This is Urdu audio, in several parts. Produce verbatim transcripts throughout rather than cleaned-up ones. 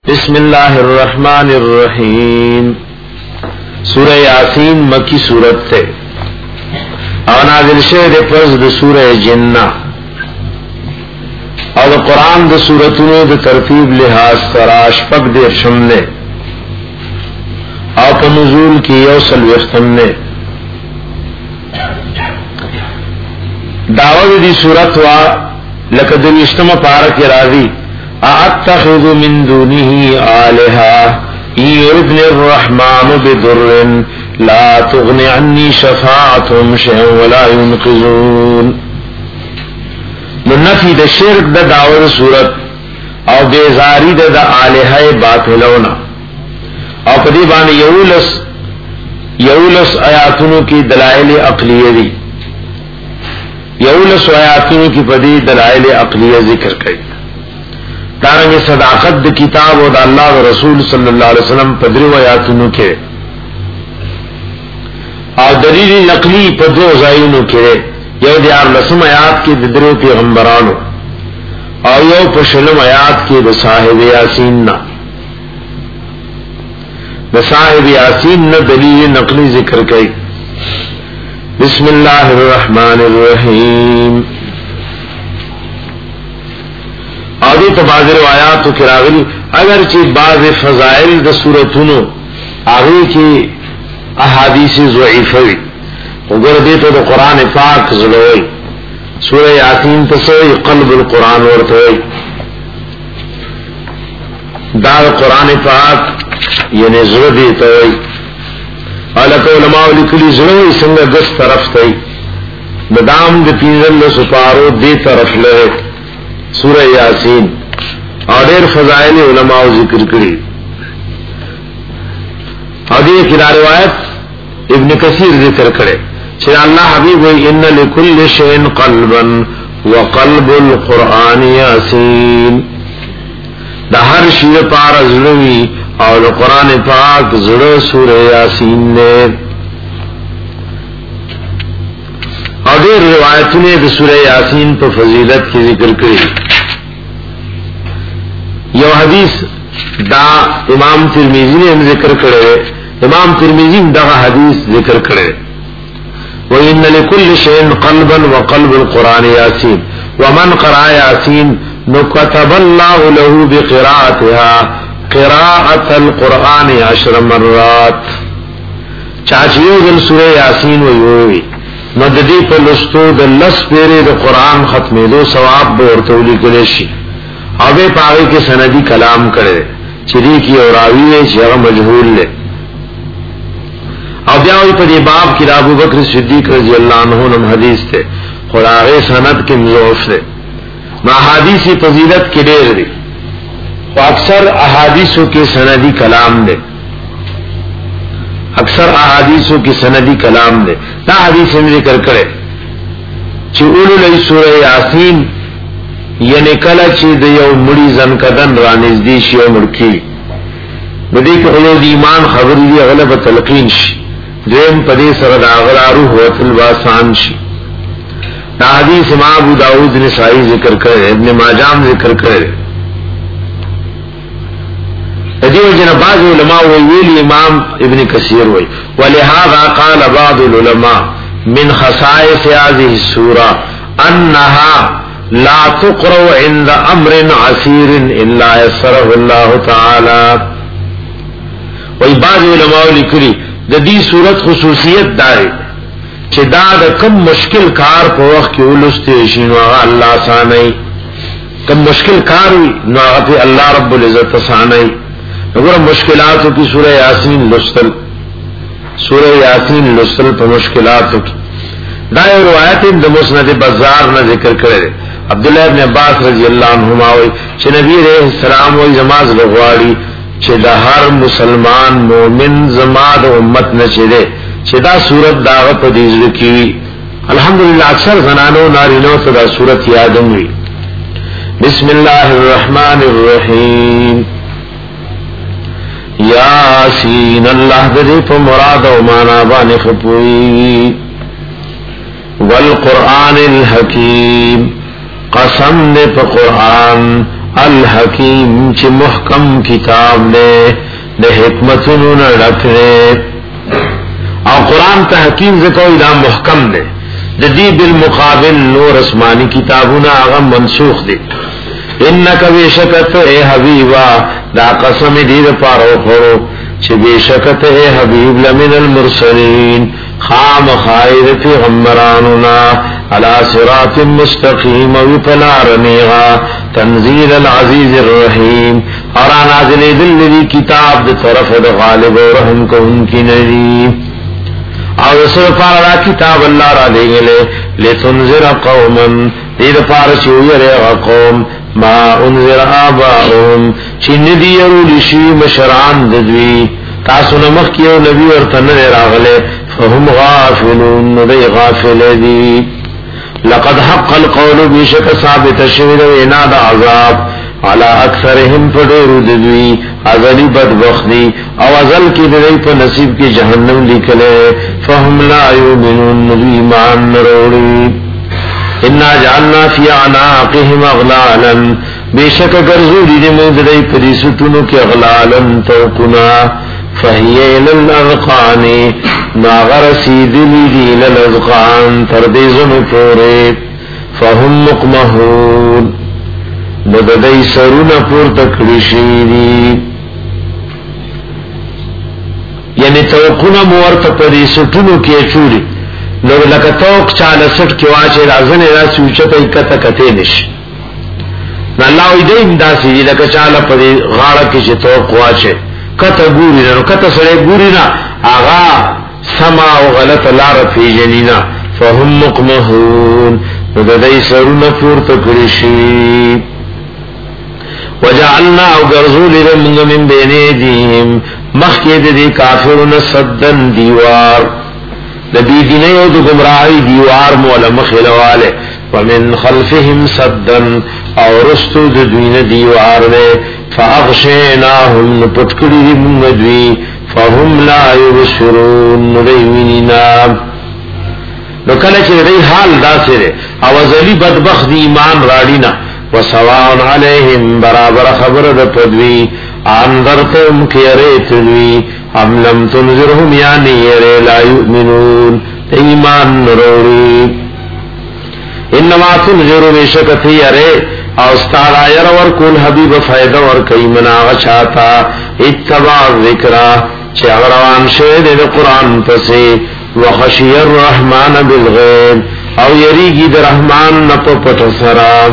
بسم اللہ الرحمن الرحیم سورہ یاسین مکی سورت تے او نازل شوه دے پس دے سورہ جنہ او دے قرآن دے سورتونو دے ترتیب لحاظ سراش پک دے شمنے او پا نزول کی یوصل وختمنے دعوت دی سورت وا لکدن اشتم پارک راضی اتخذ من دونه آلهة ان يردني الرحمن بضر لا تغني عني شفاعتهم شيئا ولا ينقذون. نفی د شرک د دعوت صورت او بیزاری د د آلهه باطلونا او پدی باندې یولس یولس آیاتونو کی دلائل عقلیه دی یولس آیاتونو کی پدی دلائل عقلیه ذکر کړي. دارنگی صداقت دا کتاب و دا اللہ و رسول صلی اللہ علیہ وسلم پدرو آیاتونو کے اور دلیل نقلی پدرو زائنو کے یو دیار لسم آیات کے ددرو پیغمبرانو اور یو پشلم آیات کے دا صاحب یاسین نا دا صاحب یاسین نا دلیل نقلی ذکر کئی. بسم اللہ الرحمن الرحیم. آدھی تو بعض روایاتو کی راغلی اگرچہ بعض فضائل دا سورتونو آگے کی احادیث ضعیفوی اگر دیتو دا قرآن پاک زلوئی سورہ یاسین تسوئی قلب القرآن ورتوئی دا قرآن پاک یعنی زلو دیتوئی علکہ علماء لکلی زلوئی سنگا دس طرف تئی ندام دا پینزل سپارو دی طرف لئے سورہ یاسین اور دیر فضائل علماء ذکر کری. اور دیر کی روایت ابن کثیر ذکر کرے چھے اللہ حبیب ہوئی ان لکل شین قلبا وقلب القرآن یاسین دا ہر شیر پار زلوی اور قرآن پاک زلو سورہ یاسین نے. اور دیر روایت نے دا سورہ یاسین پر فضیلت کی ذکر کری. یو حدیث دا امام ترمذی نے ذکر کرے امام ترمذی دا حدیث ذکر کرے وَإِنَّ لِكُلِّ شَيْءٍ قَلْبًا وَقَلْبُ الْقُرْآنِ يَاسِينَ وَمَنْ قَرَأَ يَاسِينَ نُكَتَبَ اللَّهُ لَهُ بِقِرَاءَتِهَا قِرَاءَةَ الْقُرْآنِ عَشْرَ مَرَّاتٍ. چاچیو دل سورہ یاسین ویوی مددی پر لستو دل لس پیرے دا قرآن ختمے دو ثواب بورتولی کلیشی اوے پاگے کے سندی کلام کرے چری کی اور راوی چیغ مجہول لے او بیاوی پا دی باب کی ابو بکر صدیق رضی اللہ عنہ نم حدیث تے خلاغے سند کے مضوف لے ما حدیثی فضیلت کے دیر دی و اکثر احادیثوں کے سندی کلام دے اکثر احادیثوں کی سندی کلام دے تا حدیث میں ذکر کرے چی اولو لی سورہ یاسین یعنی کلا چی د یو مڑی زن کدن رانزدی شی او مڑکی بدی که خلو دی ایمان خبری دی غلب تلقین شی دویم پدی سرد آغرا روح و تلباسان شی. دا حدیث امام ابو داود نسائی ذکر کرے ابن ماجام ذکر کرے دیو جنباز علماء ویلی امام ابن کثیر وی ولہذا قال بعض العلماء من خصائص هذه السورة انها لا تقرأ عند امر عسير الا يسره الله تعالى. وی بعض علماء لکلی دا دی صورت خصوصیت داری چه دا دا کم مشکل کار پا وقت کی اولستے شینو آغا اللہ سانئی کم مشکل کار ہوئی نو آغا پی اللہ رب العزت سانئی نگورا مشکلاتوں کی سورہ یاسین لستل سورہ یاسین لستل پا مشکلاتوں کی. دا یو روایت دا مسند بزار نا ذکر کرے عبداللہ ابن عباس رضی اللہ عنہما ہوئی چھ نبی علیہ السلام ہوئی زماز لغواری چھ دا ہر مسلمان مومن زماد امت نچے دے چھ دا صورت داغت دیزر کیوی. الحمدللہ اکثر زنانو نارینو تا دا صورت یادم ہوئی. بسم اللہ الرحمن الرحیم. یاسین اللہ دے پا مراد و مانا بانی خپوئی والقرآن الحکیم قسم دے پا قرآن الحکیم چی محکم کتاب دے دے حکمتنون رکھنے او قرآن تا حکیم ذکوی دا محکم دے دی بالمقابل نور اسمانی کتابونا آغا منسوخ دے انکا بیشکت اے حبیبا دا قسم دید پارو خورو چی بیشکت اے حبیب لمن المرسلین خام خائر پیغمبرانونا علی صراط مستقیم و پلارنیغا تنزیل العزیز الرحیم اور نازل دل دی کتاب دی طرف دی غالب و رحم کو ان کی نبی اور رسول پارا کتاب اللہ را دے گلے لتنذر قوما دید پارا چویر قوم ما انذر آباؤهم چین دی رولشی مشرعان ددوی تاسو نمخ کیو نبی ورطن راغلے فهم غافلون ندی غافل دی لقد حق القول بیشک ثابت شوید و اناد عذاب على اکثرهم فدور ددوی ازلی بدبختی او ازل کی ددوی پا نصیب کی جہنم لکلے فهم لا یومنون ندی ایمان نروڑی انا جعلنا فی عناقهم اغلالا بیشک گرزولی دی موزدی پدی ستونو کی اغلالا توقنا فہی للأذقان ناغر سیدلی دی للأذقان تردیزن پورے فهم مقمحون نددی سرون پور تکڑشیدی یعنی توقنا مورت پدی ستونو کی چولی نو لکه توق چاله سټ کې واچې راځنه را سوچته کته کته نش نه الله دې امداسي لکه چاله په غاړه کې چې توق واچې کته ګوري نو کته سره ګوري نه آغا سما او غلط لار پیجنینا فهم مقمحون نو دې سرونه پورته کړی شي وجعلنا او غرزول لهم من بين ايديهم مخکې دې کافرون صدن دیوار نبی دینه او د گمراهی دیوار مولا مخلواله ومن خلفهم صدن او رستو د دوینه دیوار نه فاغشیناهم پټکړي موږ دوی فهم لا یبصرون نوینینا نو کله چې دې حال داسره او ازلی بدبخت دی ایمان راډینا وسواء علیهم برابر خبر د پدوی انذرتم کیریتوی ام لم تنذرهم یعنی یری لا یؤمنون ایمان نروری انما تنذر بشکت یری او استعلا یر ورکول حبیب فائدہ ورکی مناغ چاہتا اتباع ذکرہ چه اغروان شید قرآن پسی وخشی الرحمن بالغیب او یریگی در رحمان نپو پتسرا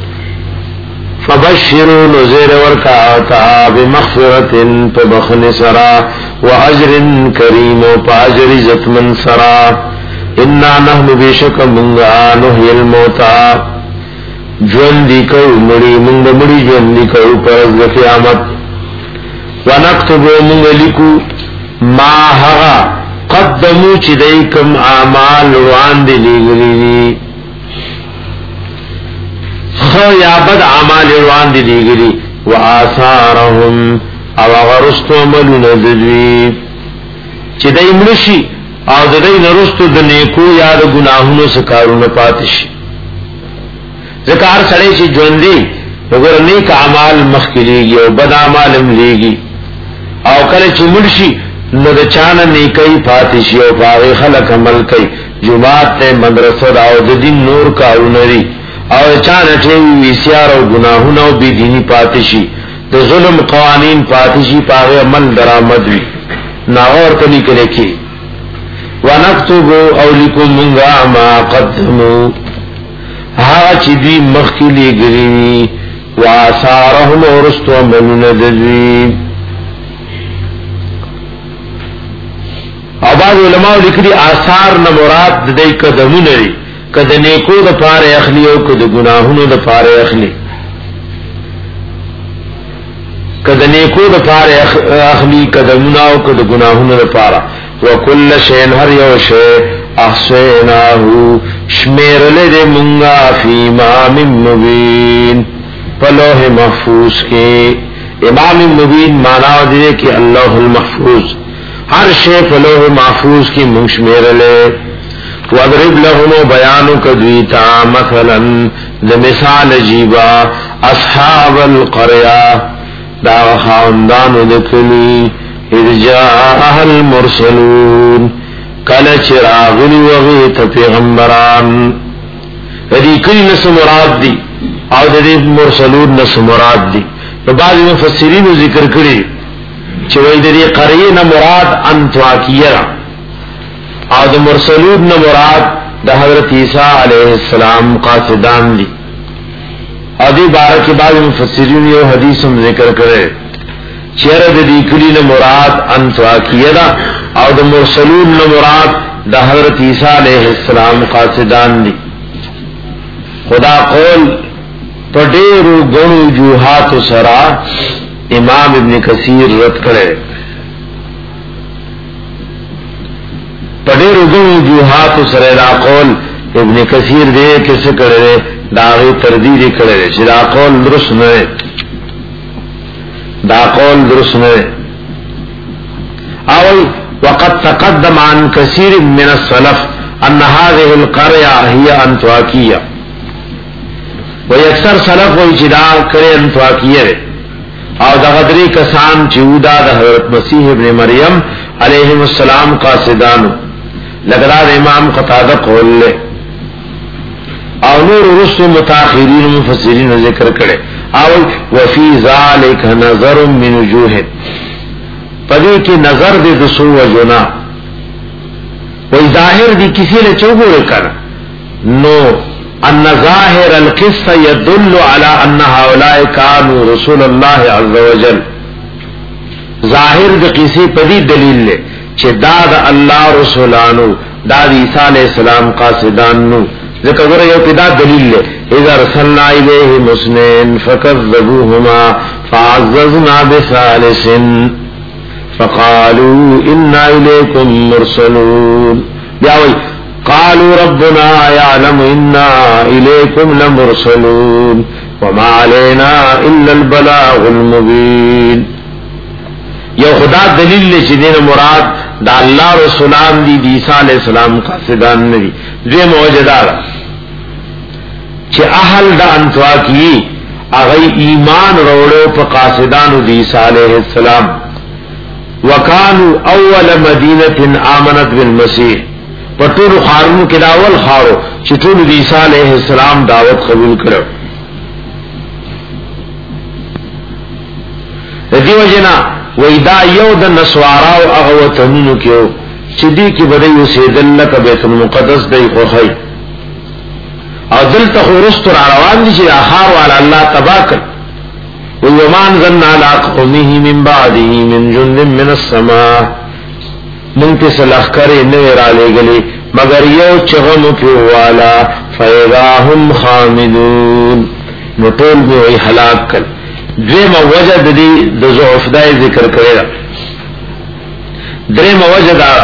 فبشروا نذير ورکاتا بمغفرة فبخن سرا واجر کریم واجر عزت من سرا انا نحن بشک منغا نحی الموتا جون دی کو مڑی منگ مڑی جون دی کو پرز قیامت ونکتب منگ لکو ما حغا قدمو چدیکم اعمال وان دی لگلی خو یا بد اعمال روان دی دیگری و آثارهم او غرستو عملون ددوی چی دی مرشی او دی نرستو دنیکو یا دا گناہونو سکارون پاتشی ذکر سڑے چی جوندی اگر نیک اعمال مخی لیگی او بد اعمالم لیگی او کل چی مرشی نو دا چانا نیکی پاتشی او پاغی خلق عمل کئی جماعت تے مدرسد او دا دین نور کارونری او چانټي ویسیار او گناهونه او بيدینی پاتشي د ظلم قوانین پاتشي پاغه عمل درآمد وي ناور کلی کله کی ونكتب او لكم من ما قدموا ها چې دی مخکلي ګری واثارهم ورستو من ندوی ابا علماء لیکلي آثار نه مراد د دې قدمونه لري کده نیکو د پاره اخلي او کده گناهونو د پاره اخلي کده نیکو د پاره اخلي کده گناهو کده گناهونو د پاره وکل شین هر یو شی احسناه شمیر له مونږه فی امام مبین په لوح محفوظ کې امام مبین معنا دی کې الله المحفوظ ہر شی په لوح محفوظ کې مونږ شمیر له وَاضْرِبْ لَهُمْ بَيَانُ كَدْوِيتَا مَثَلًا ذَ مِثَالِ جِيبا اصحاب القريه دا خاندانو دکلی اذ جاء المرسلون کله چراغلی وغی ته پیغمبران دې کلی نس مراد دي او دې مرسلون نس مراد دي په بعض مفسرین ذکر کړي چې وایي دې قريه نه مراد انطاکیه او د مرسلون نه مراد د حضرت عیسی علیه السلام قاصدان دي او دې باره کې بعض مفسرین یو حدیث هم ذکر کړي چې دې کلی نه مراد انطاکیه ده او د مرسلون نه مراد د حضرت عیسی علیه السلام قاصدان دي خدا قول پډېرو غنو جوحات سرا امام ابن کثیر رد کړي پډېرو غنو جوحات سرا دا قول ابن کثیر دې کیسه کړي داغی تردید کړي چې دا قول درست نه دا قول درست نه او وقد تقدم عن كثير من السلف ان هذه القريه هي انطاکیه و اکثر سلف وی چې دا کړي انطاکیه او دا غدری کسان چې ودا د حضرت مسیح ابن مریم علیه السلام قاصدانو لګرا امام قتاده قول له او نور رسل متاخرین مفسرین ذکر کړي او وفي ذلك نظر من وجوه پدې کې نظر دې د سو وجنا وې ظاهر دې کسی له چوغو وکړه نو ان ظاهر القصه يدل على ان هؤلاء كانوا رسول الله عز وجل ظاهر دې کسی پدې دلیل له چې دا د الله رسولانو دا عیسی علیہ السلام قاصدان نو ذکر غره یو پیدا دلیل له اذا رسلنا الیه مسنین فكذبوهما فعززنا بثالث فقالوا انا الیکم مرسلون بیاوی قالوا ربنا يعلم انا الیکم لمرسلون وما علينا الا البلاغ المبین یو خدا دلیل له چې دین مراد دا الله رسولان دي عیسی علیہ السلام قاصدان ندي دوی موجدار چې اهل د انطاکی هغه ایمان وروړو په قاصدانو د عیسی علیہ السلام وکانو اول مدینه آمنت بالمسیح پټول خارونو کې دا اول خارو چې ټول د عیسی علیہ السلام دعوت قبول کړو دیو جنا وېدا یو د نسواراو هغه وطنونو کې چې دې کې بده یو سیدل لک بیت المقدس دی خوخی او دلته خورست روان دي چې اخار وعلى الله تبارک ويمان ظن على قومه من بعده من جند من السماء منتس الاخکر نه را لګلې مگر یو چغم کې والا فیراهم خامدون نو ټول به هلاک کړ دریم وجد دی د ضعف دای ذکر کړی دا دریم وجد دا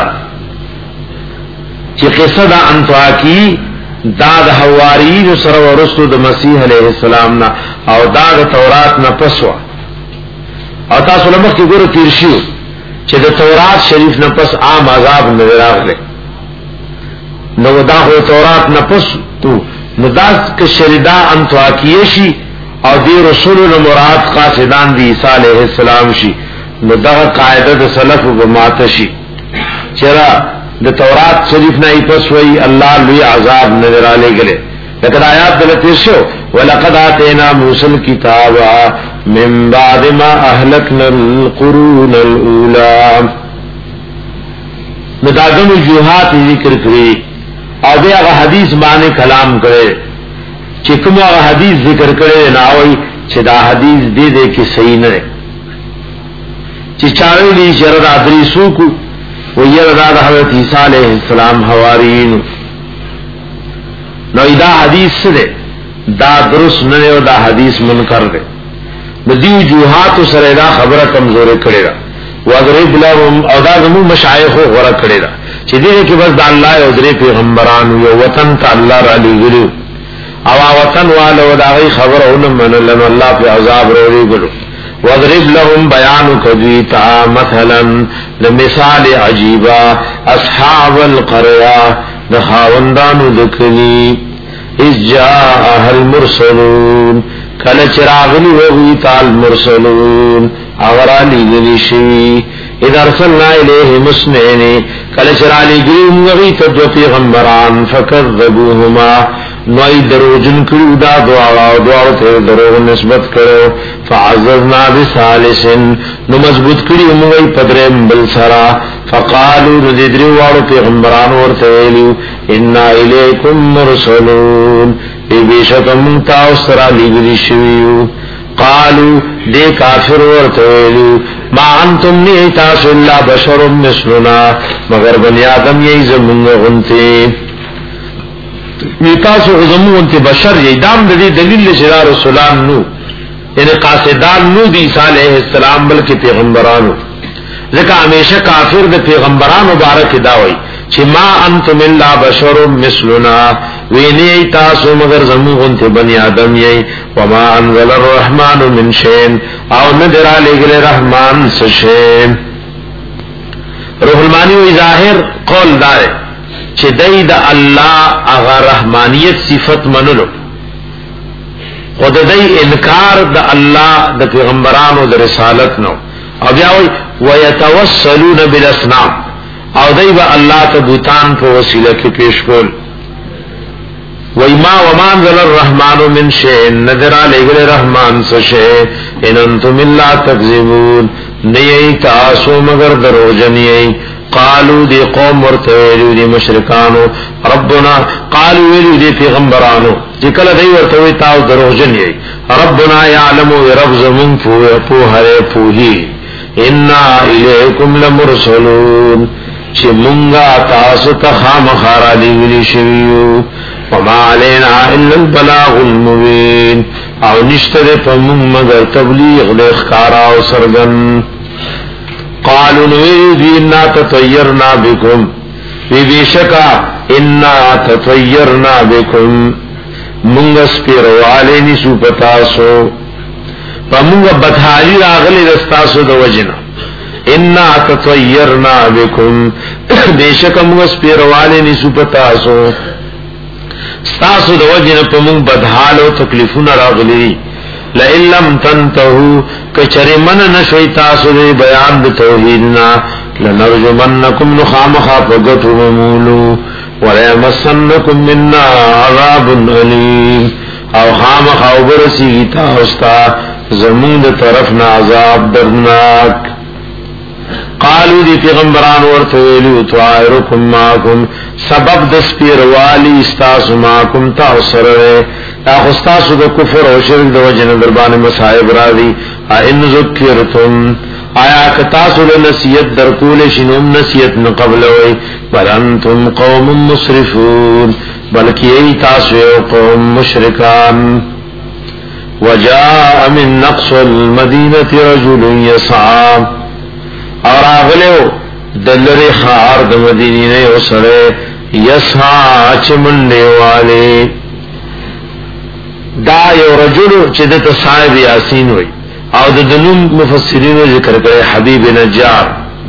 چې قصه د انطاکی دا د حواریین سره ورسو د مسیح علیه السلام نا او دا د تورات نه پسوا او تاسو لمخ کې ګورو تیر شو چې د تورات شریف نه پس عام عذاب نه راغله نو دا هو تورات نه پس تو نو دا کې شریدا انطاکیه شي او دی رسول مراد قاصدان دی عیسی علیہ السلام شي نو دا قاعده د سلف و ماتشي چرا د تورات شریف نه پس وی الله لوی عذاب نظر علی گله لکه آیات دلته شو ولقد اتینا موسی الكتاب من بعد ما اهلكنا القرون الاولى مداغم وجوهات ذکر کړی او بیا حدیث باندې کلام کړي چې کومه حدیث ذکر کړي نه وای چې دا حدیث دې دې کې صحیح نه دی چې چاوي دي شرط ادریسو کو ویره دا حضرت عیسی علیہ السلام حواریین نو دا حدیث سره دا درست نه او دا حدیث منکر دی د دې وجوهات سره دا خبره کمزورې کړي را وضرب لهم او دا زمو مشایخ غره کړي را چې دې کې بس د الله او درې پیغمبرانو یو وطن ته الله را لېږلو او وطن والو دا غي خبرونه منل الله په عذاب وروړي ګلو وضرب لهم بیان کذیتا مثلا لمثال عجیبا اصحاب القريه دخاوندانو دکلی اذ جاء المرسلون کله چراغلی وغوی تال مرسلون اغرالی گلیشی اذا ارسلنا الیه مسنین کله چرالی گلیم وغی تدو پیغمبران فکذبوهما نوئی دروجن کرو دا دعا دعا تے دروغ نسبت کرو فعززنا بسالسن نو مضبوط کری اموئی پدرم بلسرا فقالو نددریو وارو پیغمبران ورتویلیو انا الیکم مرسلون بی بیشک منتاو سرا لگلی شویو قالو دے کافر ورتویلیو ما انتم نیتاسو اللہ بشر مثلنا مگر بنی آدم یہی زمونگ غنتی میتاسو غزمون تی بشر یی دام د دې دلیل شرار رسولان نو یعنی قاصدان نو دی عیسی علیہ السلام بلکې پیغمبرانو ځکه همیشه کافر د پیغمبرانو مبارک دا وای چې ما انتم الا بشر مثلنا ویني تاسو مگر زمون تی بنی آدم یی وما انزل الرحمن من شیء او ندر علیه الرحمن سشیء روح المانی وی ظاهر قول دار چې دای د الله هغه رحمانیت صفت منلو خود دای انکار د الله د پیغمبرانو د رسالت نو او بیا وی ويتوسلون بالاسنام او دای به الله ته بوتان په وسیله کې پیش کول وای ما ومان ذل الرحمن من شیء نذر علیه الرحمن سشیء ان انتم الا تکذبون نئی تاسو مگر دروجنی قالو دی قوم ورتویلو دی مشرکانو ربنا قالو ویلو دی پیغمبرانو دی کل دی ورتوی تاو دروجن یی ربنا یعلمو رب زمون پوہر پوہی انا الیکم لمرسلون چی منگا تاسو تخام خارا لیولی شویو وما علینا الا البلاغ المبین او نشتر پمون مگر تبلیغ لیخکارا و سرگن قالوا نویدی انا تطیرنا بکم بی بیشکا انا تطیرنا بکم منگس پیروالی نسو پتاسو پا منگا بدحالی راغلی رستاسو دو وجنا انا تطیرنا بکم بیشکا منگس پیروالی نسو پتاسو ستاسو دو وجنا پا منگ بدحالو تکلیفون راغلی لئن لم تنتهو کچری من نشوی تاسو دی بیان دی توحیدنا لنرجمنکم نخامخا پگتو ممولو ولیمسنکم مننا عذاب علیم او خامخا برسی تاستا زمون دی طرفنا عذاب درناک قالو دی پیغمبران ورتویلو طائرکم ماکم سبب دس پیروالی استاسو ماکم تاثر اخستاسو دا کفر و شرک دا وجن دربان مسائب را دی این ذکرتم آیا کتاسو لنسیت در کول شنوم نسیت نقبل وی بل انتم قوم مصرفون بلکی ای تاسو قوم مشرکان وجاء من نقص المدینة رجل یسعا اور آغلو دلر خار دا مدینین اسرے یسعا چمنڈے والے دا یو رجل چې د صاحب یاسین وي او د دنوم مفسرینو ذکر کړي حبیب نجار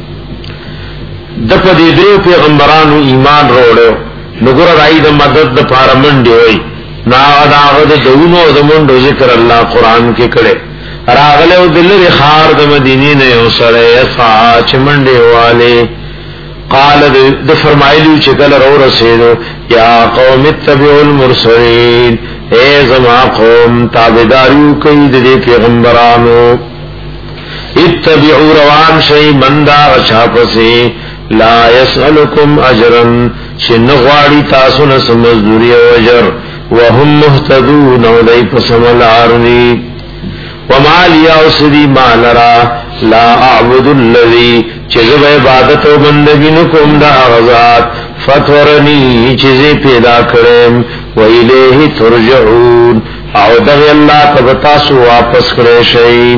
د په دې درو پیغمبرانو ایمان وروړو نګور راي د مدد د پارمنډي وي نا دا د دونو د منډو ذکر الله قران کې کړي راغله دلری خار د مدینې نه یو سره یسا چمنډي والے قال د فرمایلی چې کله ورو رسیدو یا قوم اتبعوا المرسلین اے زما قوم تابداریو کئی دے پیغمبرانو اتبعو روان شئی مندا غچا پسی لا يسألکم اجرن شنغواری تاسون سمزدوری وجر وهم محتدون ودئی پسمل عرنی وما لیا اسدی مالرا لا اعبد اللذی چیزب عبادت و بندگی نکم دا اغزات فتورنی چیزی پیدا کریم وَإِلَيْهِ تُرْجَعُونَ او دغی اللہ تبتاسو واپس کرے شئی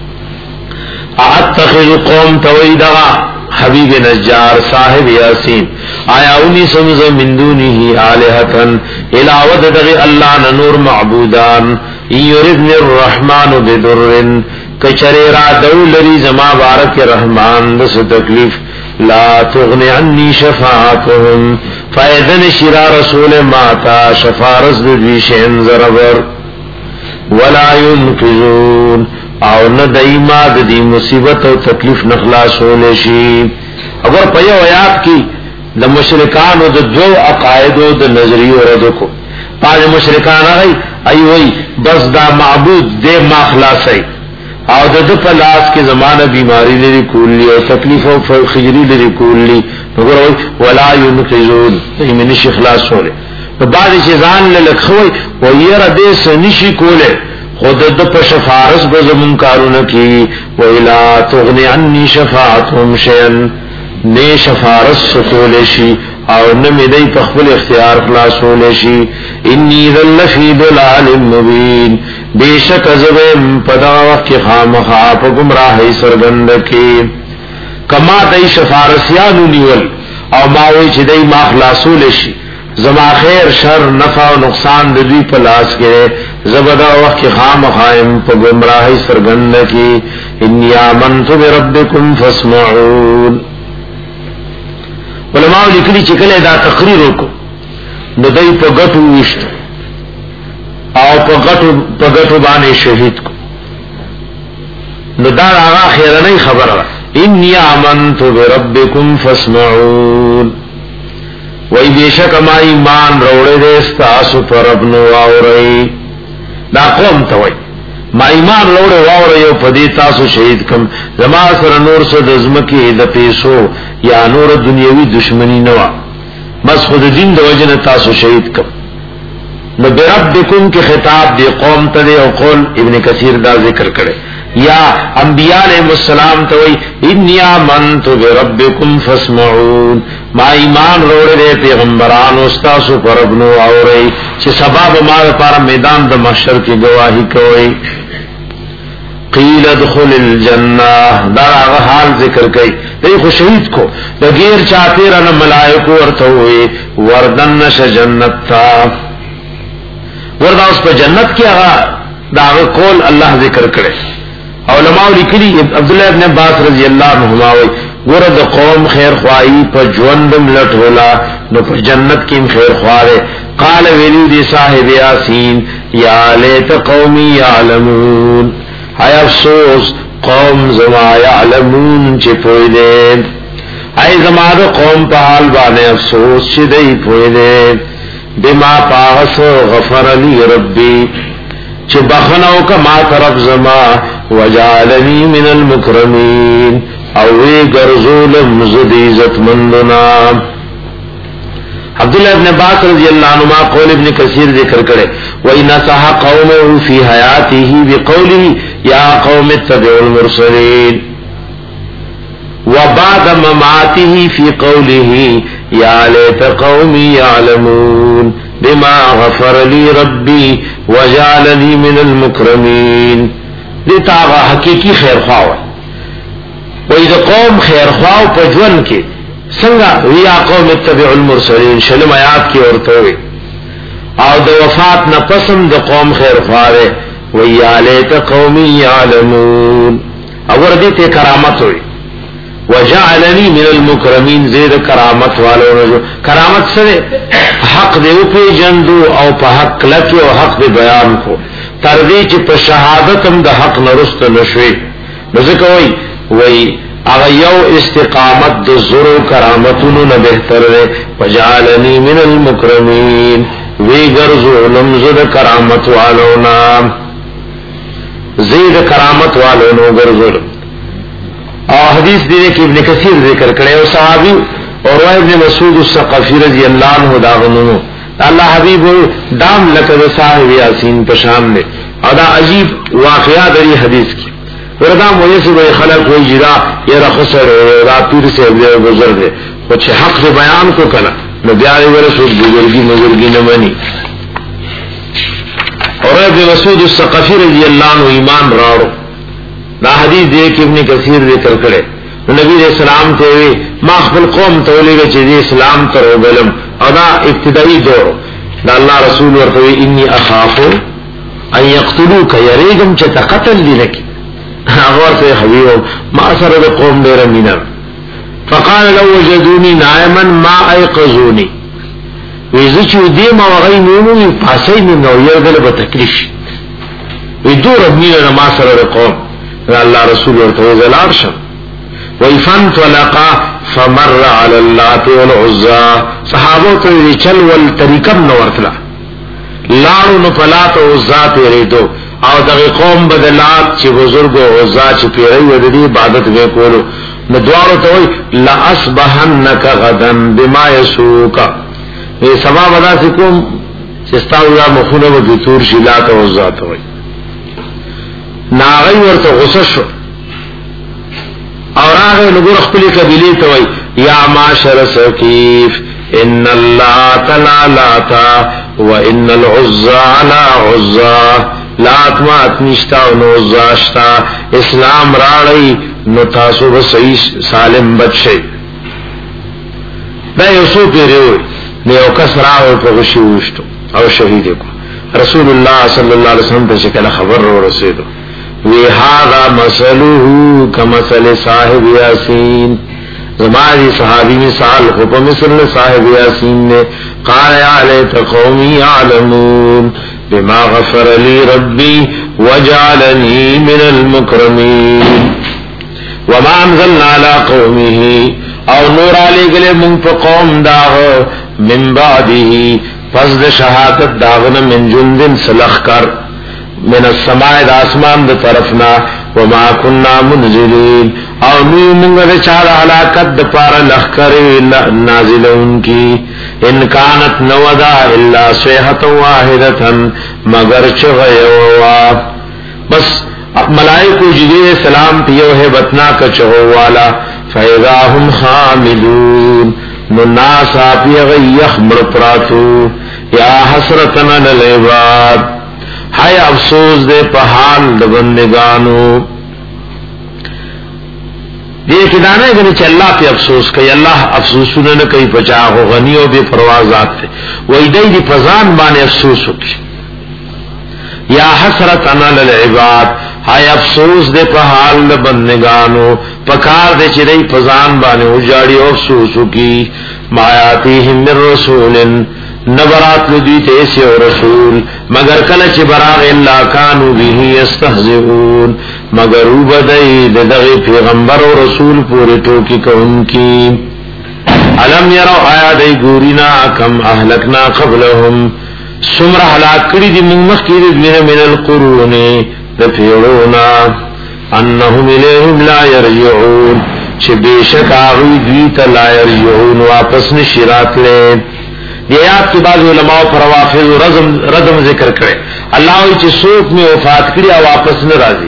اعتخذ قوم توی دغا حبیب نجار صاحب یاسین آیا انی سمز من دونه آلہتن علاوت دغی اللہ نور معبودان یردن الرحمن بدرن کچری را دولری زما بارک رحمان دس تکلیف لا تغنی عنی شفاعتهم فائدن شرا رسول ماتا شفارز دوی شین زربر ولا ينقذون او نه دایما د دې مصیبت او تکلیف نخلاصول شي. اگر په یو آیات کې د مشرکانو د دوه عقایدو د نظریو رد کو پای مشرکان هغه ایوي بس دا معبود دې ما خلاصي او د په لاس کې زمانہ بیماری لري کولی او تکلیف او خجری لري کولی وګورئ ولا ينقذون ایمن شي خلاص وله په بعد چې ځان له لخوي او یره دې سنشي کوله خود د په شفاعت به زمون کارونه کی ویلا تغني عني شفاعتهم شيئا نه شفاعت سکول شي او نه مې دای په خپل اختیار خلاصول شي. انی ذل فی ضلال مبین بیشک زبم پدا وقت خامخا په گمراهی سرګند کې کما دای شفاعتیانو نیول او ما وی چې دای ما خلاصول شي زما خیر شر نفع او نقصان د دوی په لاس کې زبدا وقت خامخایم په گمراهی سرګند کې. انی آمنت بربکم فاسمعون علماء لیکلي چې کله دا تقریر وکړو نو دای په غټو وشت او په غټو په غټو باندې شهید کو نو دا هغه خیرنۍ خبره انی آمنت بربکم فاسمعون وای بیشک ما ایمان روړې دې تاسو پر ابن واوري دا قوم ته وای ما ایمان روړې واوري او په دې تاسو شهید کم زما سره نور څه د زمکه د پیسو یا نور دنیوي دشمنی نوا بس خود دین د وجنه تاسو شهید کم. نو بربکم کې خطاب دی قوم ته او قول ابن کثیر دا ذکر کړي یا انبیاء علیہ السلام ته وی انی آمنت بربکم فاسمعون ما ایمان روړې پیغمبرانو تاسو پر ابنو اوري چې سبب ما لپاره میدان د محشر کې گواہی کوي. قیل ادخل الجنہ دا هغه حال ذکر کړي دای خو شهید کو د غیر چاپیرانه ملائکه ورته وي وردن نش جنت تا وردا اوس په جنت کې هغه دا قول الله ذکر کړي. علماء لیکلي عبد الله ابن عباس رضی الله عنهما وي ورد قوم خیر خوایي په ژوندم لټولا نو په جنت کې خیر خواره. قال ویلی دی صاحب یاسین یا لیت قومی یعلمون ای افسوس قوم زما یعلمون چې پوی دې ای زما د قوم په حال باندې افسوس چې دی پوی دې بما پاس غفر لی ربی چې بخنو کما طرف زما وجعلنی من المکرمین او وی ګرځول مزد عزت مندنا. عبداللہ ابن عباس رضی اللہ عنہ قول ابن کثیر ذکر کرے وَإِنَّ صَحَ قَوْمَهُ فِي حَيَاتِهِ بِقَوْلِهِ يَا قَوْمِ اتَّبِعُوا الْمُرْسَلِينَ وَبَعْدَ مَمَاتِهِ فِي قَوْلِهِ يَا لَيْتَ قَوْمِي يَعْلَمُونَ بِمَا غَفَرَ لِي رَبِّي وَجَعَلَنِي مِنَ الْمُكْرَمِينَ دیتا آغا حقیقی خیرخواہ وَإِذَا قوم خیرخواہ پجون کے سنگا ویا قوم اتبعوا المرسلین شلم آیات کی ورتوی او د وفات نه پسم د قوم خیر خواره ویا لیت قومی یعلمون اور دې ته کرامت وي وجعلنی من المکرمین زید کرامت والو رجو کرامت سره حق دې په جندو او په حق لکه او حق دې بیان کو تر دې چې په شهادت هم د حق نرست نشوي ځکه وای وای اغه یو استقامت د زرو کرامتونو نه بهتر ده. وجعلنی من المکرمین وی ګرځو لمزد کرامت والو نام زید کرامت والو نو ګرځو. او حدیث دی کې ابن کثیر ذکر کړي او صحابي اور ابن مسعود الثقفی رضی الله عنه دا غنو الله حبیب دام لکه صاحب یاسین په شان نه ادا عجیب واقعا دی حدیث کی وردا مویسی بے خلق ہوئی جدا یہ رخصر را پیر سے بزرگ ہے کچھ حق سے بیان کو کنا نبیاری ورسول بزرگی مزرگی نمانی. اور ابن مسعود الثقفی رضی اللہ عنہ ایمان راڑو دا حدیث دے کہ ابن کثیر ذکر کرے نبی علیہ السلام تے ما خپل قوم تولی گا چیزی اسلام تر وبلم ادا ابتدائی دور دا اللہ رسول ورطوی انی اخافو ان یقتلوک یریگم چتا قتل دی لکی اغوار سے حبیبو ما سرد قوم دیر منر فقال لو وجدونی نائما ما ایقظونی ویزچو دیم وغی نوموی پاسی نمو یردل بتکلیف وی دور مینه ما سره قوم الله رسول ورته زلار شم وی فن طلقا فمر على اللات والعزى صحابو ته چل ول طریقم نو ورتلا لاړو نو پلات او عزا پیریدو او دغه قوم بدلات چې بزرګ او عزا چې پیری د دې عبادت وکولو نو دوارو ته وی لا اصبحنک غدا بما يسوق ای سبا ودا کوم چې ستاسو یا مخونه و د تور شلات او عزا ته وی ناغی ورته غصه شو اور هغه نګور خپل قبيله ته وای یا معاشر سقيف ان الله تعالی وان العزى على عزى لات مات نشتا او عزاشتا اسلام راړی نو تاسو به صحیح سالم بچی دا یو څو پیریو نو کس راو په غشوشتو او شهید کو رسول الله صلی الله علیه وسلم ته شکل خبر ورسېدو وی هذا مثله كمثل صاحب یاسین زمانی صحابی مثال خو په مثل صاحب یاسین نے قال علیت قومی یعلمون بما غفر لی ربی وجعلنی من المکرمین وما انزلنا على قومه او نور علی گلے من په قوم داغ من بعده پس د شهادت داغن من جندن سلخ کر من السماء د اسمان د طرفنا وما كنا منزلين او نو موږ د چا علاقت د پار لخر نازلون کی ان كانت نودا الا صيحه واحده مگر چغيوا بس ملائکه جبريل سلام پیو ہے بتنا کا چغو والا فاذا هم خامدون الناس اپی یخمر پراتو یا حسرتنا للعباد ہائے افسوس دے په حال د بندگانو دې کې دا نه غني چې الله په افسوس کوي الله افسوسونه نه کوي پچاغو غنی او بے پروا ذات ته وای دې دې فزان باندې افسوس وکي یا حسرت انا للعباد ہائے افسوس دے په حال د بندگانو پکار دې چې دې فزان باندې وجاړي او افسوس وکي مایاتهم من رسولن نبرات لدی تیسی و رسول مگر کلچ براغ اللہ کانو بیہی استحزئون مگر او بدئی ددغی پیغمبر و رسول پوری ٹوکی کون کی علم یرو آیا دی گورینا کم اہلکنا قبلهم سمر حلاک کری دی منمخ کی دی من من القرون دفیرونا انہم الیہم لا یرجعون چھ بیشک آغوی دویتا لا یرجعون واپس نشیرات لے یہ آیات کی بعض علماء پر روافض و رضم, رضم ذکر کرے اللہ ہوئی چی سوک میں وفات کریا واپس نرازی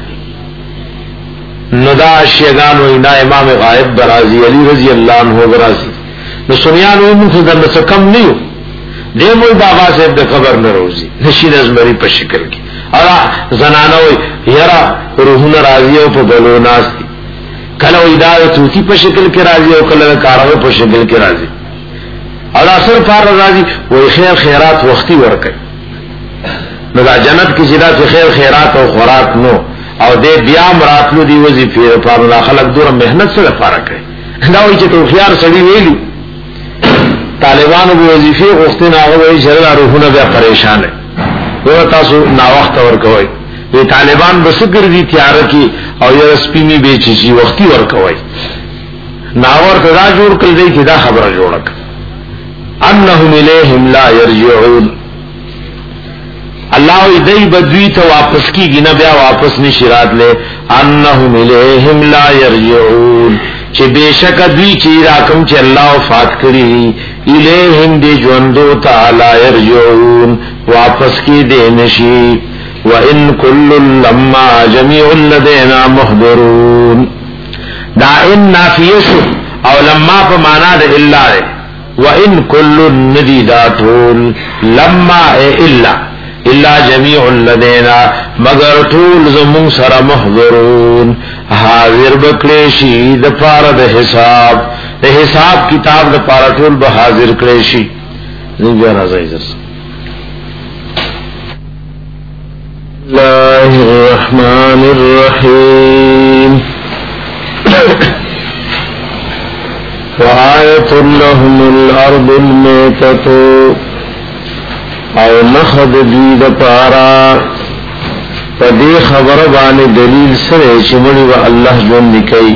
ندا شیگان و انا امام غائب برازی علی رضی اللہ عنہ برازی نو سنیان ہوئی مفضل نسا کم نہیں ہو دے موی بابا صاحب دے قبر نروزی نشین ازمری پر شکل کی اور زنانا ہوئی یرا روحون رازی ہو پا بلو ناس دی کلا ہوئی دا توتی پر شکل کی رازی ہو کلا کارو پر شکل کی رازی اور اثر پار راضی وہ خیر خیرات وقتی ورکے نو دا جنت کی جدا سے خیر خیرات او خوراک نو او دے بیا مراتلو دی وظیفه پار لا خلق دور محنت سے فرق ہے دا وی چې تو خيار سړي ویلي طالبانو به وظیفه غوښتنه هغه وی شرع روحونه بیا پریشان ہے وہ تاسو نا وخت ورکوي وی طالبان بسګر دي تیار کی او یو سپینی بیچی شي وختي ورکوي ناور کدا جوړ کړی دی دا خبره جوړک انہم الیہم لا یرجعون اللہ دی بدوی تا واپس کی گنا بیا واپس نشرات لے انہم الیہم لا یرجعون چھ بے شک دوی چی راکم چھ اللہ وفات کری الیہم دی جوندو تا لا یرجعون واپس کی دے نشی وَإِن كُلٌّ لَمَّا جَمِيعٌ لَدَيْنَا مُحْضَرُونَ دا ان نافیشو او لما پا مانا دا اللہ ہے وَإِن كُلٌّ نَدِيدَاتُونَ لَمَّا إِلَّا إِلَّا جَمِيعٌ لَدَيْنَا مگر طول زمون سر محضرون حاضر بکلیشی دا پارا دا حساب دا حساب کتاب دا پارا طول بحاضر کلیشی زنجانا زیزر اللہ الرحمن الرحیم وآیت لهم الارض المیتتو او نخد دید پارا پدې خبره باندې دلیل سره چې مړي و الله ژوند کوي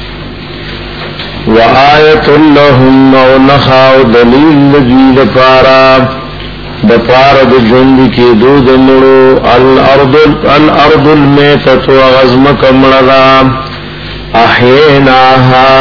وآیت لهم ونخاو دلیل لدی لپارا دپارا د ژوند کې دود مړو الارض الارض المیتۃ وغزمک مړدا احیناها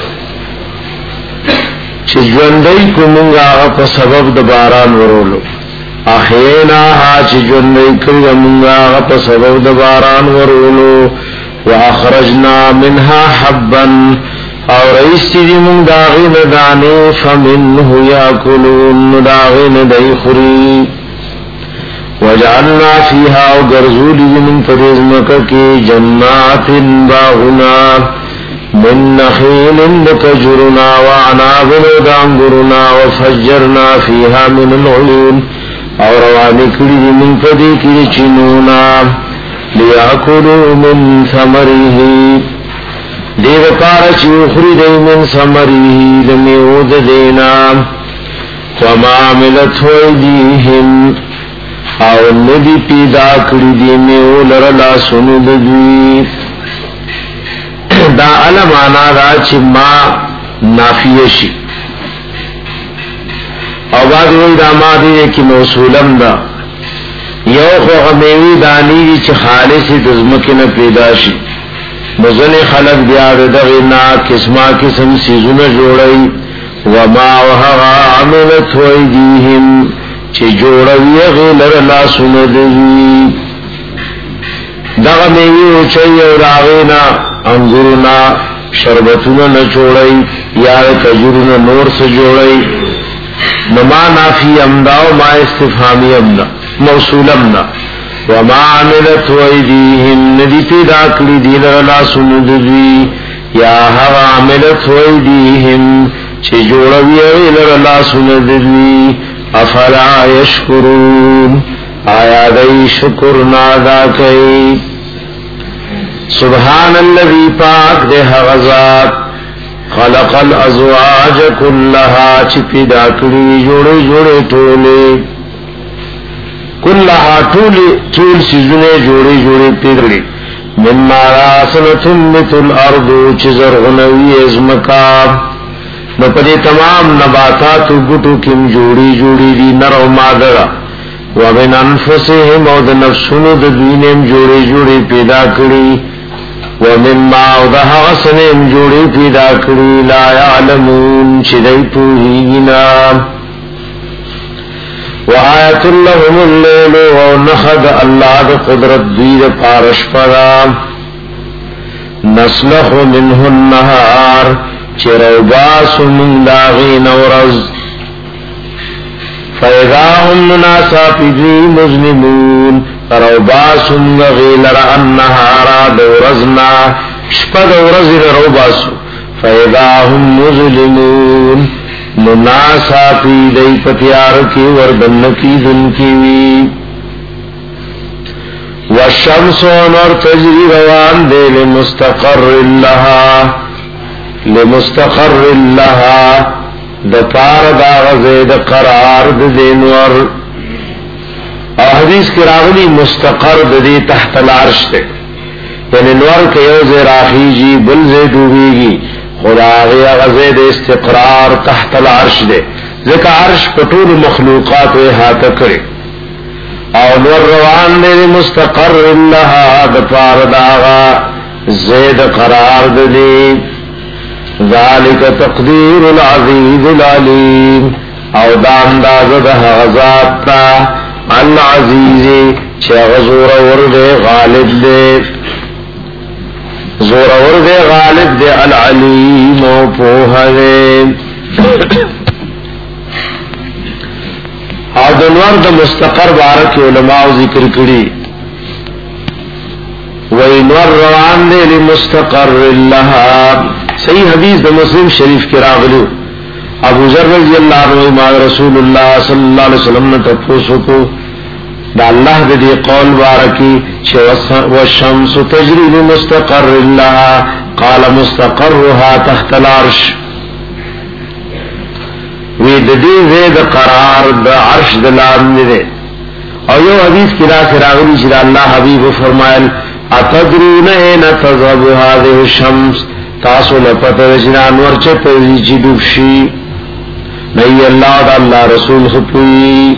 چې ژوندۍ کومه په سبب د باران ورولو احیناها چې ژوندۍ کومه په سبب د باران ورولو واخرجنا منها حبا او رئیستی دی من داغین دانی فمنه یاکلون داغین دی خری وجعلنا فیها او گرزولی دی من تریزمک کی جنات باغنا من نخیل لکجرنا وعناب دانگرنا وفجرنا فیها من العیون او روانی کری دی من پدی کی چنونا لیاکلو من ثمره دیو پارا چی اخری دی من سمریه لمیود دینا وما عملت ویدیهم او ندی پیدا کری دی میول رلا سند دوی دا علمانا دا چی ما نافیشی او بعد وی دا ما دی کی موصولم دا یو خو غمیوی دانی دی چی خالصی دزمکن پیدا شی مزن خلق بیا دغه نا قسمه قسم سيزونه جوړي وما وهغا عملت ويديهم چې جوړوي غلر لا سندوي دغه میوه چې یو راغینا انګورنا شربتونه نه جوړي یا کجورونه نور څه جوړي نما نافي امدا او ما استفهامي امدا موصولمنا وما عملت ویدیهم ندی پیدا کلی دیل رلا سندوی یا هوا عملت ویدیهم چه جوڑوی ایل رلا سندوی افلا یشکرون آیا دی شکر نادا کئی سبحان اللذی پاک دے غزات خلق الازواج کلها چه پیدا کلی جوڑے جوڑے ٹولے کلها طول طول سیزونه جوړي جوړي پیدړي مما راسنتمت الارض چزرغنوي ازمکا نو پدې تمام نباتات ګټو کېم جوړي جوړي دي نر او ماده ومن انفسهم او د نفسونو د دینم جوړي جوړي پیدا کړی ومما او د هغه سنم جوړي پیدا کړی لا يعلمون چې دوی پوهیږي وآیت لهم اللیل ونخد اللہ دا قدرت دید پارش پدا نسلخ منه النهار چروباس من داغین ورز فاذا هم مناسا پیدوی مظلمون روباس غیلر النهار دورزنا شپد ورز روباسو فاذا هم مظلمون مناسا پی دی پتیار کی وردن کی دن کی وی والشمس نور تجری روان دے لمستقر لها لمستقر لها دپار دا غزید قرار دینور او حدیث کی راغلی مستقر دی تحت العرش دے یعنی نور که یوز راخیجی بلز ڈوبیگی خدا غیا غزید استقرار تحت العرش دے ذکر عرش پٹول مخلوقات احاطہ کرے او نور روان دے مستقر لها دپار داغا زید قرار دے ذالک تقدیر العزیز العلیم او دام دازد غزات تا العزیز چه غزور ورد غالب دے زور اور دے غالب دے العلیم و پوہ دے آدنور دا مستقر بارک علماء ذکر کری وینور روان دے لمستقر اللہ صحیح حدیث دا مسلم شریف کی راغلو ابو ذر رضی اللہ عنہ امام رسول اللہ صلی اللہ علیہ وسلم نے تپوسو کو دا اللہ دے قول بارکی والشمس تجری لمستقر لها قال مستقرها تحت العرش وی د دې زید قرار د عرش د لاندې ده او یو حدیث کی دا سراغلی چی دا اللہ حبیب فرمائل اتدرون این تذهب هذه الشمس تاسو لپتر جنا انور چپوزی چی ڈوبشی نئی اللہ دا اللہ رسول خطوی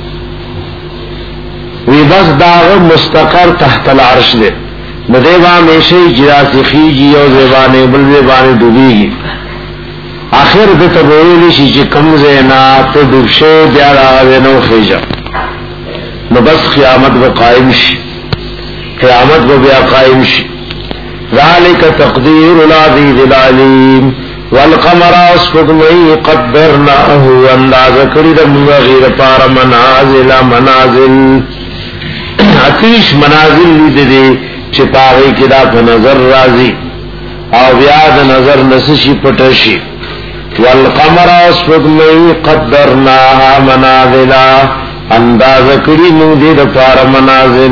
وی بس داغ مستقر تحت العرش دے ندیبا میشی جراسی خیجی او زیبانے بل زیبانے ڈوبی گی آخر دے تبویلی شی چی کم زینا تو ڈوبشے دیار آغا نو خیجا نو بس قیامت با قائم شی قیامت با بیا قائم شی ذالک تقدیر العزیز العلیم والقمر اسفقمئی قدرناہو انداز کرد مغیر پار منازل منازل اتیش منازل لید دے چپاغی کدا پا نظر رازی او بیاد نظر نسشی پتشی والقمر اسفقمئی قدرناہا منازلا انداز کری مودی دا پار منازل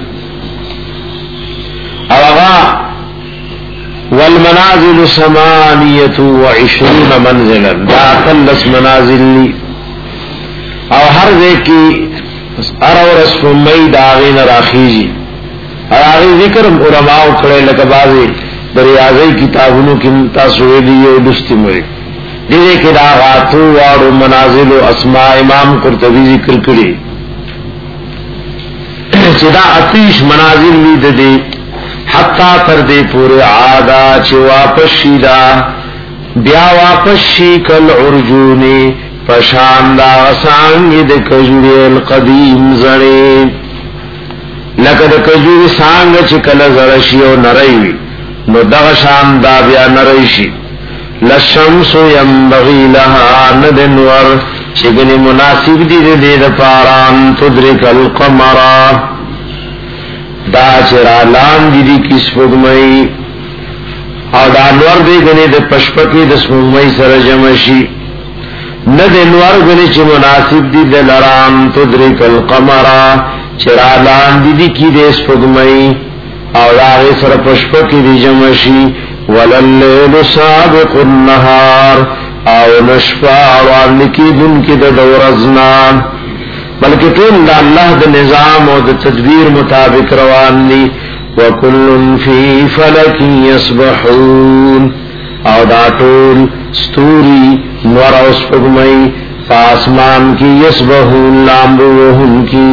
اوغا والمنازل ثمانیت و عشرون منزلا دا تلس منازل لی او ہر دے کی ارور اسفمی دا آغین راخیجی آغی ذکر علماء کھڑے لکا بازی دریازی کتابونو کی تاسویلی و دستی موری دیدے کہ دا غاتو وارو منازل و اسماء امام قرطبی ذکر کری چدا اتیش منازل لی دے حتی تر دے پورے عادا چی واپس شیدا بیا واپس شی کل عرجونی پشاندا سانگی دے کجوری القدیم زنے لکہ دے کجوری سانگ چی کل زرشی و نرائیوی نو دغشان دا بیا نرائیشی لشمس ینبغی لها ندنور چگنی مناسب دی دے دے پاران تدرک القمرہ دا چرالان دی دی کس فگمئی او دا انور دی گنی دا پشپکی دا سمگمئی سر جمشی ند انور گنی چی مناسب دی دا لران تدرک القمرہ چرالان دی دی کی دے سفگمئی او دا غی سر پشپکی دی جمشی وللیل سابق النهار او نشفا وارنکی دن کی دا دورزنان بلکہ طول دا اللہ دا نظام و دا تدبیر مطابق روان لی وکل فی فلک یسبحون او دا طول ستوری نور او سپگمئی فاسمان کی یسبحون لامبوہن کی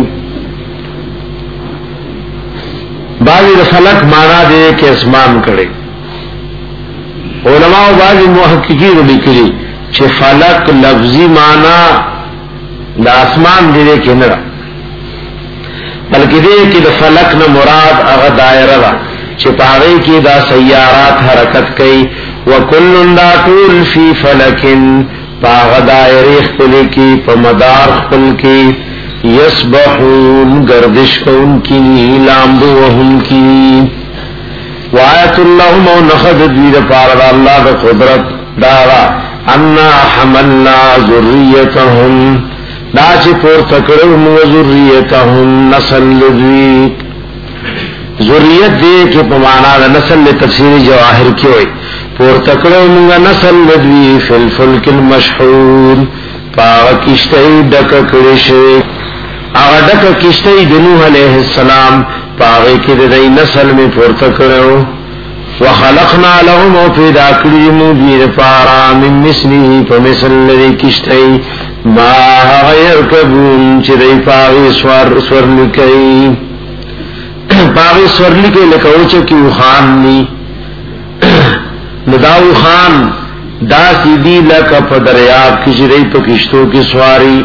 بعضی دا فلک مانا دے کہ اسمان کرے علماء و بعضی محققی رو لکلی چھ فلک لفظی مانا دا اسمان دے کے نرا بلکہ دے کہ دا فلک نہ مراد اغا دائرہ دا چپاگئی کی دا سیارات حرکت کئی وکل دا طول فی فلکن پاغ دائری اختلی کی پا مدار اختل کی یسبحون گردش کون کی لامبو وہن کی وآیت اللہم و نخد دوید پارد اللہ دا قدرت دارا انا حملنا ذریتهم دا چی پور تکرهم و ذریتهم نسل دوی ذریت دے کہ پمانا دا نسل تفسیر جواہر کی ہوئی پور تکرهم و نسل دوی فی الفلک المشحون پاغ کشتی ڈک کرشوی آغا ڈک کشتی دنوح علیہ السلام پاغی کی دی نسل میں پور تکرهو وخلقنا لهم و پیدا کریمو دیر پارا من مثلی پمثل لدی کشتی ما غیر کبون چی دی پاغی سور سور لکی پاغی سور لکی لکو چکی خان نی نداو خان دا سیدی لکا پا دریاب کی چی دی پا کشتو کی سواری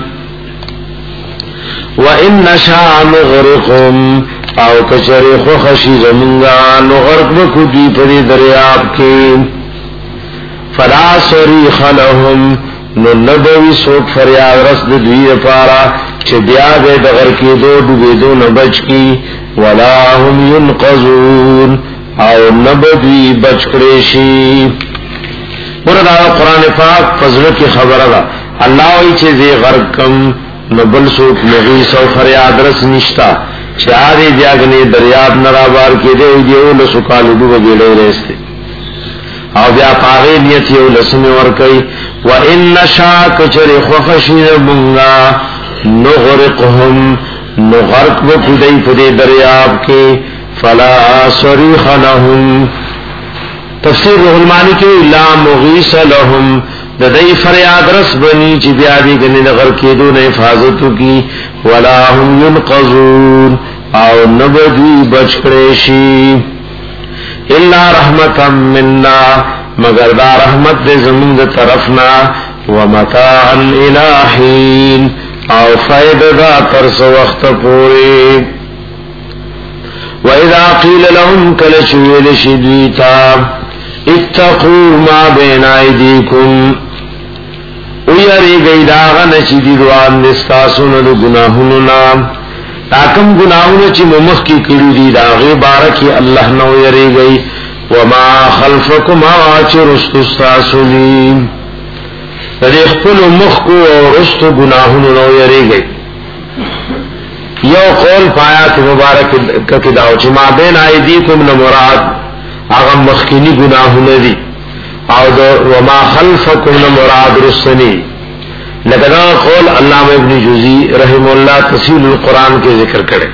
وَإِن نَشَاءَ نُغْرِقْهُمْ او کچری خوخشی زمنگا نغرق بکو دی پدی دریاب کے فلا صریخ لهم نو نبوی سوک فریاد رسد دوی پارا چه بیا بے دغر کی دو ڈوبے دو نبچ کی ولا هم ينقذون او نبوی بچ کریشی مرد آقا قرآن پاک فضل کی خبر دا اللہ وی چه زی غرق کم نبل سوک نغیس او فریاد رس نشتا چاری بیاگنی دریاب نرابار کی دے دیو لسو کالو دو بگیلے ریستے او بیا پاغی نیتی او لسمی ورکی و ان نشا کچر خوخشین بنگا نغرقهم نغرق وکدی پدی دریاب کے فلا صریخ لهم تفسیر روح المانی کے لا مغیث لهم ددئی فریاد رس بنی چی بیادی گنی نغر کی دون حفاظتو کی ولا هم ينقذون او نبدی بچ کریشی الا رحمتا مننا مگر دا رحمت دے زمین دا طرفنا ومتاعا الہین او فائد دا ترس وقت پوری وَإِذَا قِيلَ لَهُمْ كَلَشُوِلِ شِدْوِيتَا اتَّقُوا مَا بَيْنَ أَيْدِيكُمْ وَيَرِي گَيْدَاغَ نَشِدِ دوان دستاسون دو گناہننا تاکم گناہن چی ممخ کی کری دی داغی بارکی اللہ نو یری گئی وما خلفکم آچ رست استاسونی ریخ پل مخ کو رست گناہن نو یری گئی یو قول پایات مبارک کداو چی ما بین ایدیکم نمراد اغم مخینی گناہن دی او دو وما خلفکم نمراد رستنی لکنا قول علامہ ابن جوزی رحم اللہ تفسیر القرآن کے ذکر کرے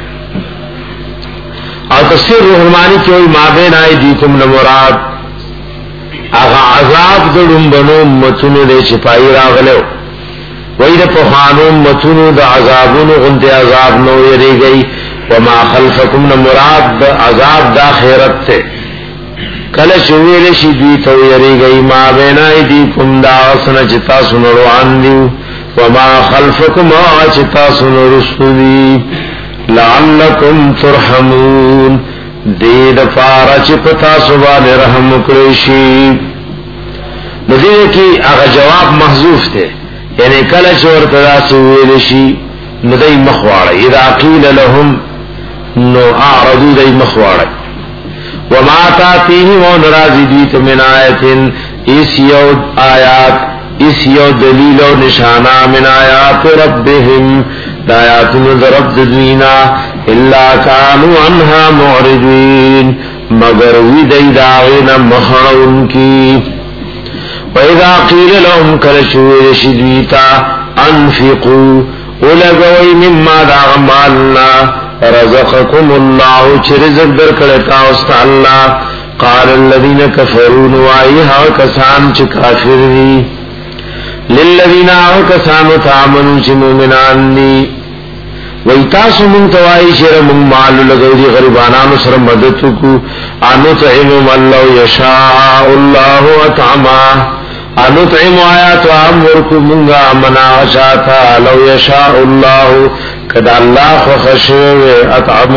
اور تفسیر روح المانی کی ہوئی ما بین ایدیکم نمراد اغا عذاب دلن بنو امتونو دے چپائی راغلو وی دا پخانو امتونو دا عذابونو غنت عذاب نو یری گئی وما خلفکم نمراد دا عذاب دا خیرت تے کل چویل شی دوی تو یری گئی ما بین ایدیکم دا غصن چتا سنروان دیو وما خلفکم آچتا سنرسلی لعلکم ترحمون دید پارا چپتا سبال رحم کریشی نظیر کی اغا جواب محذوف تے یعنی کل چور تدا سویل شی ندی مخواری اذا قیل لهم نو اعرضو دی مخواری وما تاتیهم و نرازی دیت من آیت اس یو آیات اس یو دلیل و نشانہ من آیات ربهم دایات من رب دوینا الا کانو عنها معرضین مگر وی دی داغینا مخڑون کی وَإِذَا قِيلَ لَهُمْ كَلَشُوِرِ شِدْوِيتَا أَنْفِقُوا اُلَگوئی مِمَّا دَعَمَالْنَا رَزَقَكُمُ اللَّهُ چِرزق در کلتا استا اللہ قَالَ الَّذِينَ كَفَرُونَ وَآئِهَا وَكَسَانُ چِ کافر دی لِلَّذِينَ آوَكَسَانُ تَعْمَنُوا چِ مُؤْمِنَانِ دی وَإِتَاسُ مُنْ تَوَائِ شِرَ مُنْ مَعْلُ لَگَوْ دی غریبانانو سر مددتکو اَنُطْعِمُ مَنْ لَوْ يَشَاءُ اللَّهُ اَطْعَمَا انطعم آیات وامرکو منگا منا شاتا لو یشاء اللہ کدا اللہ خشو اطعم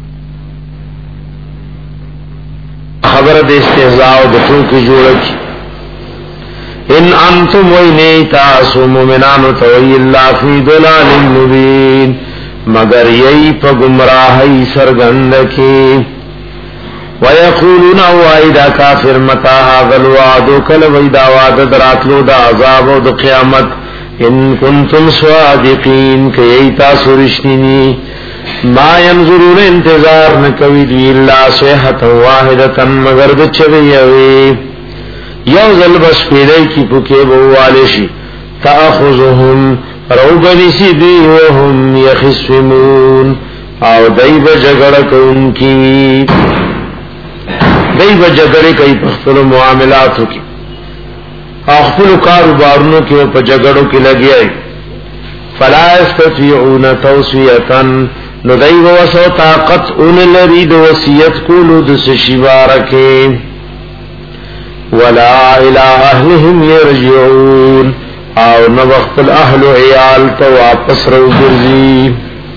خبر دے استحضاء دفو کی جوڑک ان انتم وینی تاسو مومنانو توی اللہ فی دلال مبین مگر یئی پا گمراہی سرگندکی وَيَقُولُونَ وَإِذَا كَافِرٌ مَتَى هَذَا الْوَعْدُ كَلَّا وَإِذَا وَعْدَ رَاتْلُو دا عذاب و دا قیامت ان کنتم صادقین کہ ایتا سرشنینی ما ينظرون انتظار نکوی دی اللہ صیحتا واحدتا مگر دچویوی یوزل بس پیدائی کی پکے بوالشی تأخذهم روبنسی دی وهم یخصمون او دیب جگڑک ان کی دی بجگڑے کئی پختل معاملاتوں کی اخفل کاروبارنوں کے پا جگڑوں کی لگی آئی فلا استطیعون توسیتا نو دی وسو طاقت ان لرید وسیت کولو دس شبارکے ولا الى اہلهم یرجعون او نوقت الاہل عیال تو واپس رو گرزی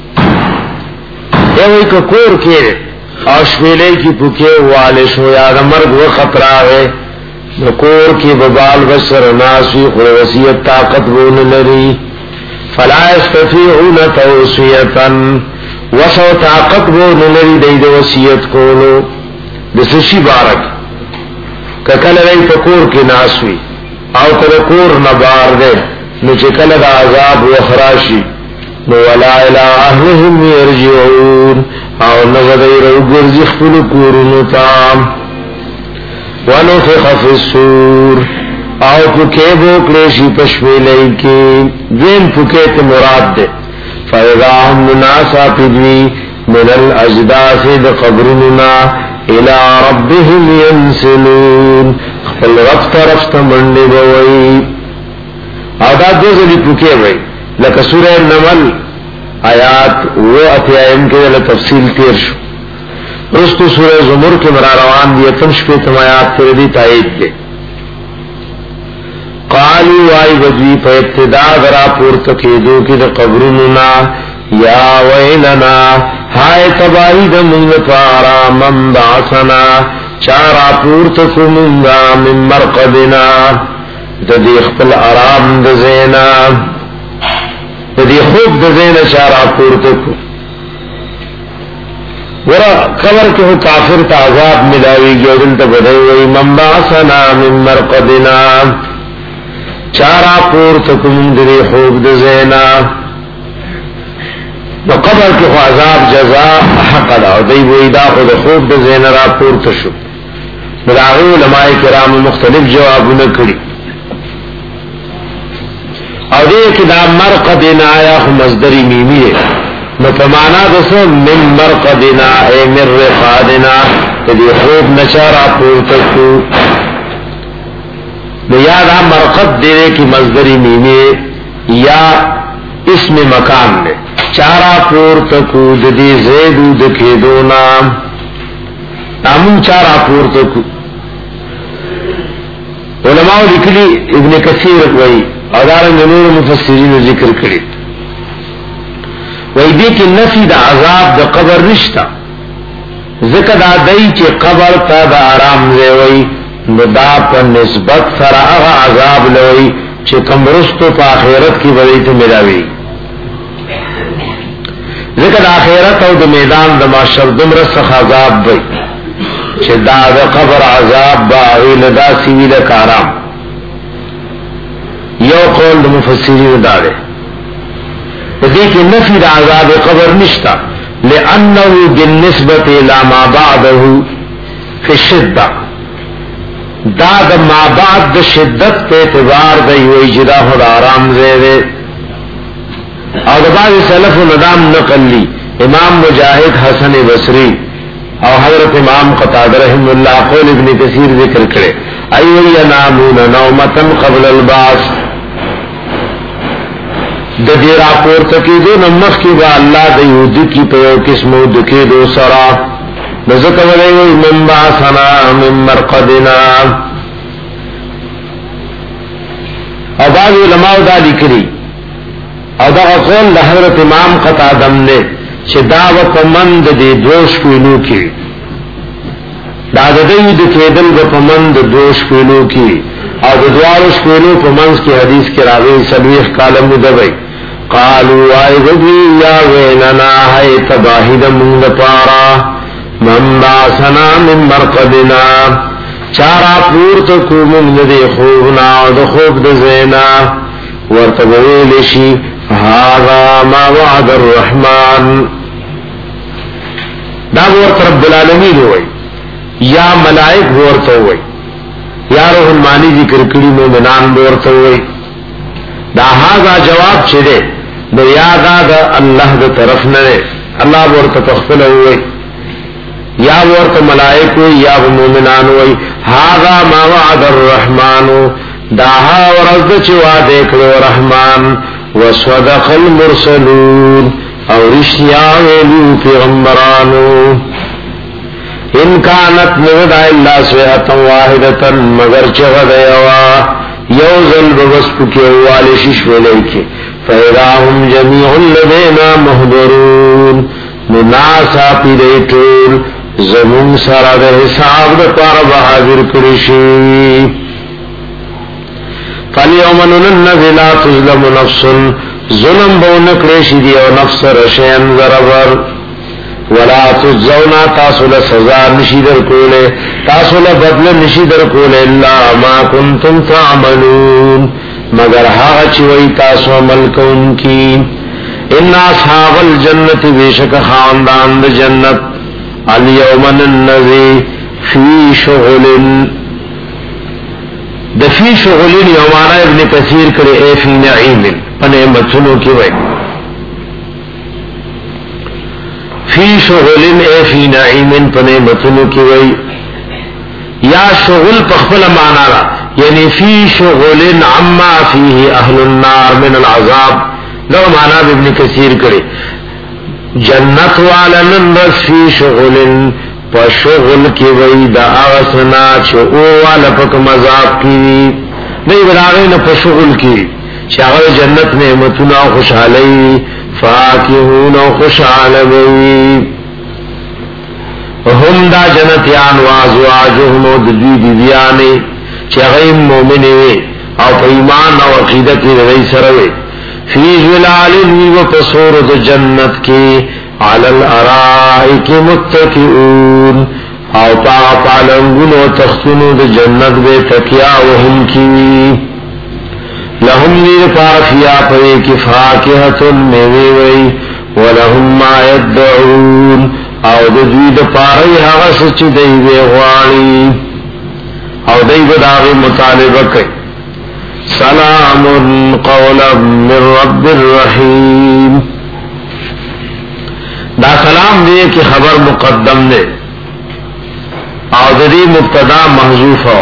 ایوئی کا کور کے آشمیلے کی پکے والش ہو یا مرگ و خطرہ ہے نکور کی ببال بسر ناسوی خور وسیعت طاقت بون لری فلا استطیعون توسیتا وسو طاقت بون لری دید وسیعت کولو بسشی بارک ککل رئی پکور کی ناسوی او ترکور نبار دے نو چکل دا عذاب و خراشی نو ولا الى اهلهم يرجعون او نغدیر او گرزی خپل کورونو تام ونفخ فی الصور او پکے بو کلیشی پشمیلئی کی دویم پکے تے مراد دے فاذا هم ناسا پدوی من الاجداث دا قبرننا الى ربهم ينسلون خپل رب طرف تا منڈی بوئی او دا دو زلی پوکے بوئی لکہ سورہ نمل آیات وہ اتیائم کے دل تفصیل تیر شو رستو سورہ زمر کے مرا روان دی اتمش پہ تم آیات تیر دی تائید دے قالوا وائی بدوی پہ ابتدا درا پورتکیدو کی دا قبرننا یا ویلنا ہائے تباہی دا منگ پارا من بعثنا چارا پورتکو منگا من مرقدنا دا دی خپل ارام دا زینا دا دی خوب دا زینا چارا پورتکو ورا قبر کے کافر تا عذاب ملاوی گیا دل تا بدائی وی من بعثنا من مرقدنا چارا پورتکو من دا دی خوب دا زینا نو قبر کی خو عذاب جزا حق دا او دی وی دا خود خوب دا زین را پورت شو مداغی علماء کرام مختلف جوابونه کړي او دی که دا مرقدنا آیا خو مصدری میمی ہے نو پمانا دسو من مرقدنا اے من رقادنا دی خوب نچارا پورت شو نو یا دا مرقد دیوے کی مصدری میمی یا اسم مکان دے چارا پور تکو ددی زیدو دکی دو نام نامون چارا پور تکو علماء لکلی ابن کثیر وی ادارنگ نور مفسرین ذکر کری وی دی کی نفی دا عذاب دا قبر رشتا ذکر دا دی چی قبر تا دا آرام دے وی ندا پر نسبت سر اغا عذاب لوی چی کمرستو پا آخرت کی بدیت ملاوی ذکر آخرت او د میدان د محشر دمر سخ عذاب دی چې دا د قبر عذاب با ویل دا سی ویل کارام یو قول د مفسرین دا دی دې کې نفي د عذاب قبر نشتا لانه بالنسبه الى ما بعده في الشده دا د ما بعد د شدت په اعتبار د یو اجدا خد آرام زیره او بعض سلف و ندام نقل لی امام مجاہد حسن بصری او حضرت امام قتادہ رحم اللہ قول ابن کثیر ذکر کرے ایو ینامون نومتا قبل البعث د دې راپورته کېدو نمخ کې با الله د یو د کی په قسمو د کې دو سرا ذکر ولای من بعثنا من مرقدنا او بعض علماء دا لیکلي او دا قول د حضرت امام قتادہ نے چې دا په مند دي دوش کولو کې دا د دې د کېدل په مند دوش کولو کې او د دوارش کولو په منځ کې حدیث کې راغلي سلويخ کالم دوی قالوا ايذي يا ويننا هي تباهد من پارا من باسنا من مرقدنا چارا پورت کو من دې خوبنا او د خوب د زینا ورته ویل شي هذا ما وعد الرحمن دا ورته رب العالمین وای یا ملائک ورته وای یا روح المانی ذکر کړي مومنان ورته وای دا هاذا جواب چه ده د یادا د الله د طرف نه الله ورته تخفل وای یا ورته ملائک یا مومنان وای هاذا ما وعد الرحمن دا ها ورځ چې وعده کړو رحمان وصدق المرسلون او رشیا ویلو پیغمبرانو ان كانت نودا الا سوئه واحده مگر چغد یوا یوزل بوسپ کې واله شش ولای فیراهم جميع الذين محضرون مناسا پیریټول زمون سره د حساب د پاره بهادر کړی شي فاليوم ننزل لا تظلم نفس ظلم بون کړی دی او نفس رشین ضرر ولا تجزون تاسو له سزا نشي در کوله تاسو له بدل نشي در کوله الا ما كنتم تعملون مگر هغه چې وای تاسو عمل کوونکی ان اصحاب الجنه بیشک خاندان د جنت اليوم ننزل فی شغل د فی شغلین یومانا ابن کثیر کرے اے فی نعیم پنے مچنو کی وئی فی شغلن اے فی نعیمن پنعمتنو کی وی یا شغل پخپل مانا را یعنی فی شغلن عما فیه اہل النار من العذاب لو مانا ابن کثیر کرے جنت والن رس فی شغلن پا شغل کی وی دا آغسنا چه او والا پکم عذاب کی نہیں براغین پا شغل کی شاغل جنت نعمتنا خوشحالی فاکہون خوشحالی هم دا جنتیان وازواجهم و دوی بیبیانی چغیم مومنی او پا ایمان او عقیدت رئی سروی فی ظلال و پسور دا جنت کی علی الارائک متکئون او پا پالنگون و تختون دا جنت بے تکیا وهم کی لهم نیر پارفیا پوی کی فاکہتن میوی وی ولهم ما یدعون او د دوی د پاره هغه سچ دی وی غواړي او دای په داغه مطالبه کوي سلام قولا من رب الرحیم دا سلام دی کی خبر مقدم دی او د دې مبتدا محذوف هوا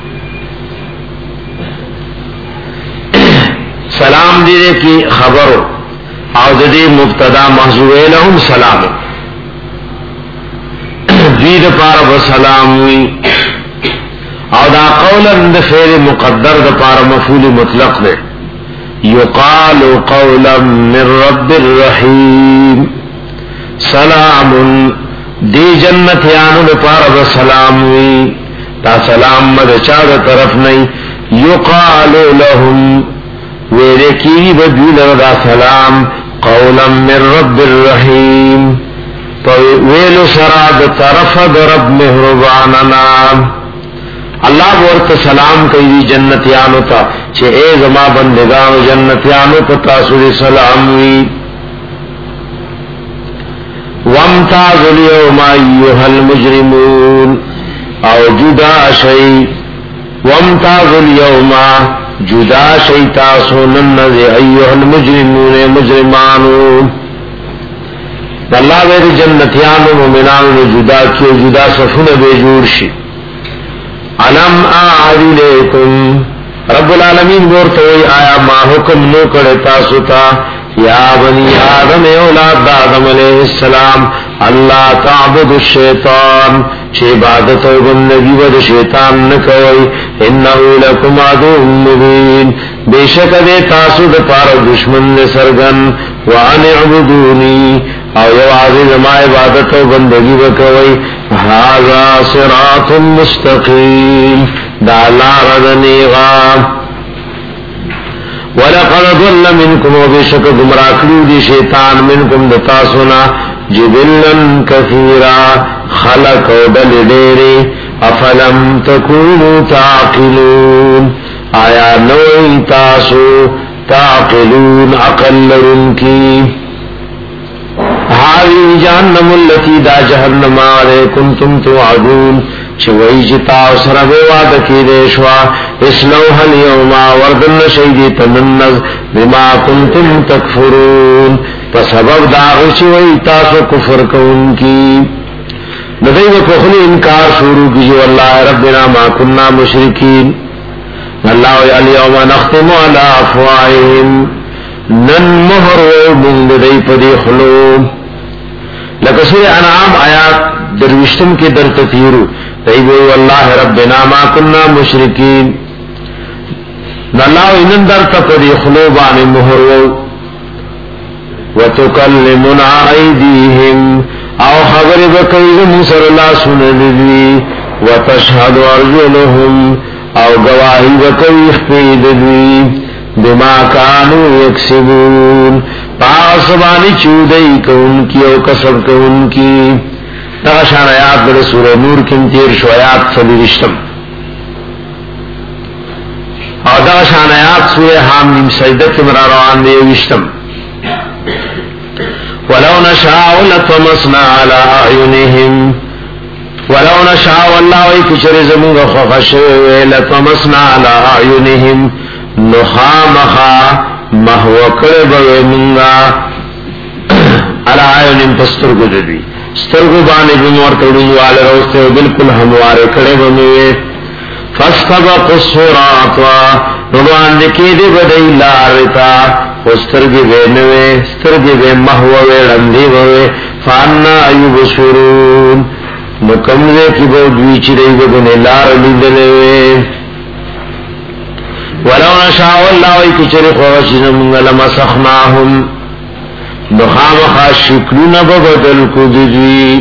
سلام دی کی خبر او د دې مبتدا محذوف لهم سلام دوی دا پارا بسلام وی او دا قولا دا فعل مقدر دا پارا مفعول مطلق دے یقال قولا من رب الرحیم سلام دی جنتیانو دا پارا بسلام وی تا سلام مد چا دا طرف نہیں یقال لهم ویرے کی بدوی دا سلام قولا من رب الرحیم ویلو سراد طرف در رب مہرباننا اللہ ورت سلام کئی جنتیانو تا چھے اے زما بندگانو جنتیانو تا تاسو سلام وی وامتاز اليوم ایوها المجرمون او جدا شئی وامتاز اليوم جدا شئی تاسو ننز ایوها المجرمون مجرمانو اللہ ویدی جنتیانو مومنانو جدا کیو جدا صفون بے جوڑ شی علم آعدی لیکم رب العالمین بورتوئی آیا ما حکم نو کرتا ستا یا بنی آدم اولاد آدم علیہ السلام اللہ تعبد الشیطان چه عبادت و بندگی ود شیطان نکوئی انہو لکم عدو مبین بے شک دے تاسو دا پار دشمن سرگن وان اعبدونی او یو عزیز ما عبادت و بندگی بکوئی هذا صراط مستقیم دا لار دنیغا ولقد ضل منکم و بشک گمراکلو دی شیطان منکم دتاسونا جبلن کثیرا خلق و دل دیری افلم تکونو تعقلون آیا نوئی تاسو تعقلون عقل لرن کی هذه جهنم التي دا جهنم علیہ کنتم توعدون چوئی جتا سر وعدہ کی دیشوا اسلوها اليوم وردن شیدی تننز بما کنتم تکفرون فسبب داغ چوئی تاسو کفر کون کی ندائی و کخلی انکار شروع کی جو اللہ ربنا ما کننا مشرکین اللہ اليوم نختم على افواہم نن مہر و من ندائی پدی خلوم لکہ سورہ انعام آیات دروشتم کے در تطیرو تیبو واللہ ربنا ما کننا مشرکین اللہ انن در تپدی خلوبان مہرو وتکلمنا ایدیہم او خبر بکیزم صلی اللہ سنلدوی وتشہد ارجلہم او گواہی بکی اخپیددوی بما کانو یکسبون پاسبانی چودئی کون کی او کسب کون کی تغشان آیات در سورہ نور کم تیر شو آیات صدرشتم اور تغشان آیات سورہ حامیم سجدت مرا روان دے وشتم ولو نشاء لطمسنا على اعینهم ولو نشاء والله وی کچر زمونگا خوخشوے لطمسنا على اعینهم نخامخا محوکر بوی منگا علی عین پسترګو دوی سترګو باندې بمور تړو والے روسته بالکل همواره کړي ومه فاستبقوا الصراط روان دکی دی بدای لارتا سترګې وینوي سترګې به محو وړاندې وې فانا ایبصرون نو کومه کې به دوی چې دی وګنه لار لیدلې ولو نشاء الله یکچری خوښ موږ لمسخناهم نو خامخا شکلونه به بدل کو دي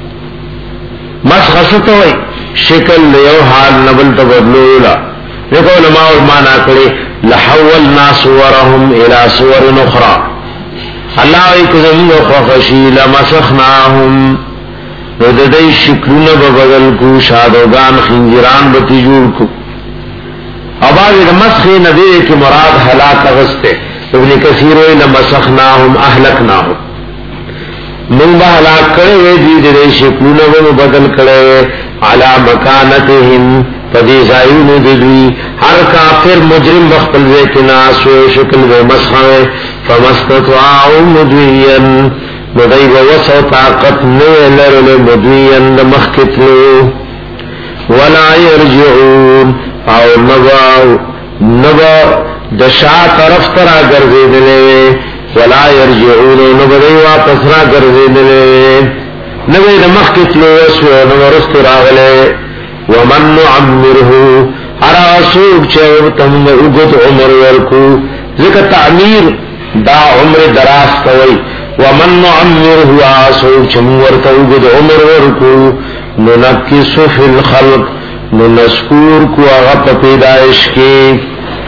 مسخصته وي شکل یو حال نبل تبدلولا دیکھو علماء معنا کړي لحولنا صورهم الى صور اخرى الله یکزمو خوښی لمسخناهم نو د دې شکلونه به بدل کو شادوغان خنجران به جوړ کو ابا د مسخ نه دی کی مراد هلاک غسته ابن کثیر وی لمسخناهم اهلكناهم من به هلاک کړي وی دې دې شکلونه به بدل کړي علی مکانتهم پدې ځایونو دې هر کافر مجرم بخل وکنا سو شکل و مسخه فمستطاعوا مدویا مدای وسو طاقت نه لرله مدویا مخکتلو ولا يرجعون او نبا نبا دشا طرف ترا ګرځیدلې ولا يرجعون نبا واپس را ګرځیدلې نبی د مخکتلو وسو نو ورست راغله ومن نعمره ارا سوق چې تم وګت عمر ورکو ځکه تعمیر دا عمر دراز کوي ومن نعمره اسوق چې ورته وګت عمر ورکو نو نکس فی الخلق نو نذکور کو هغه په پیدائش کې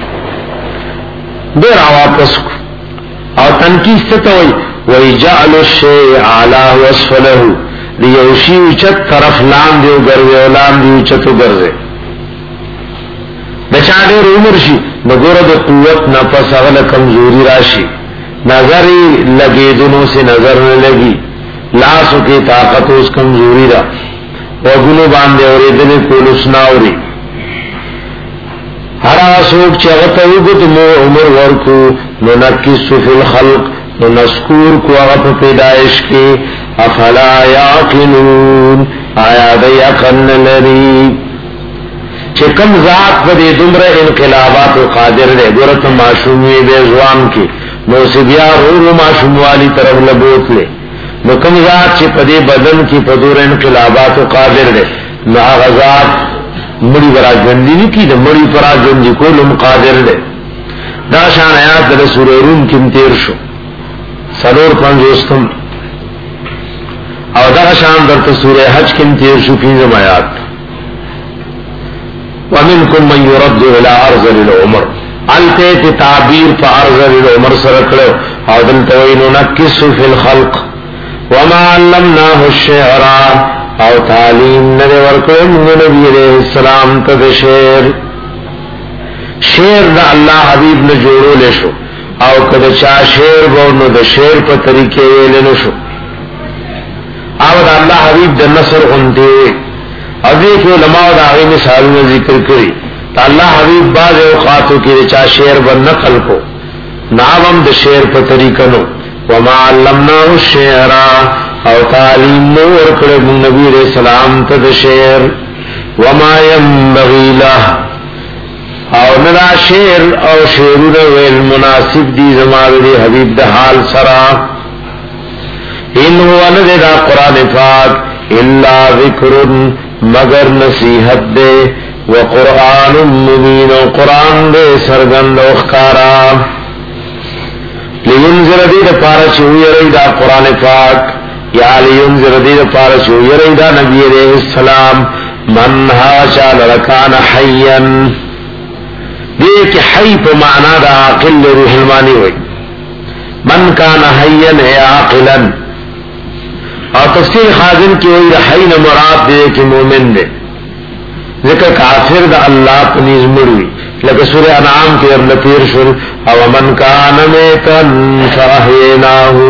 ډیر واپس او تنکیس ته وي ويجعل الشيء على وصفه لیوشی اوچت طرف لام دیو گرزے و لام دیو اوچتو گرزے بچا دیر عمر شی نگورد قوت نفس اغل کمزوری راشی نظری لگی دنوں سے نظر نہ لگی لاسو کی طاقت اس کمزوری را وگنو باندے اور ادنے کولس ناوری ہر آسوک چغتا وگت مو عمر ورکو ننکسو فی الخلق ننسکور کو اغپ پیدائش کی افلا یعقلون آیا دی اقن لری چکم ذات پر دی دمر انقلابات و قادر دے گورت معشومی بے زوان کی نو سبیا رو رو معشوموالی طرف لبوت لے نو کم ذات چی پدی بدن کی پدور انقلابات و قادر دے نو آغا ذات مڑی برا جندی نہیں کی دا مڑی برا جندی کولم قادر دے دا شان آیات در سورہ روم کم تیر شو سرور پنجوستم او دا شان در سورہ حج کم تیر شو پینزم آیات ومنکم من یرد الى ارذل العمر علتے تعبیر پا ارذل العمر سرکلو او دلتوینو نکسو فی الخلق وما علمناه الشعر او تعلیم ندے ورکو من نبی علیہ السلام تد شعر شعر دا اللہ حبیب نے جوڑو لے شو او کد چا شعر بونو دا شعر پا طریقے ویلے نشو او دا اللہ حبیب دا نصر غنتے او دیکھ علماء دا آغی مثالوں ذکر کری تا اللہ حبیب باز اوقاتو کی دا چا شعر بن نقل کو ناوم دا شعر پا طریقہ نو وما علمناه الشعر او تعلیم نو ورکڑے من نبی علیہ السلام تد شعر وما ينبغي له او ندا شعر او شعرون ویل مناسب دی زمان دی حبیب دا حال سرا ان هو نددا قرآن پاک الا ذکر مگر نصیحت دے وقرآن مبین و قرآن دے سرگند و اخکارا لینذر دی دا پارا چوئی رئی دا قرآن پاک یا لینذر دی دا پارا چوئی رئی دا نبی علیہ السلام من ها چال رکان حیاً دیکھ حی پا معنی دا عاقل روح المانی ہوئی من کان حیاً ہے عاقلاً اور تفسیر خازن کی ہوئی حی مراد دے کہ مومن دے ذکر کافر دا اللہ پنیز مروی لکہ سورہ انعام کے اب نتیر شر او من کان میتن فاحیناہو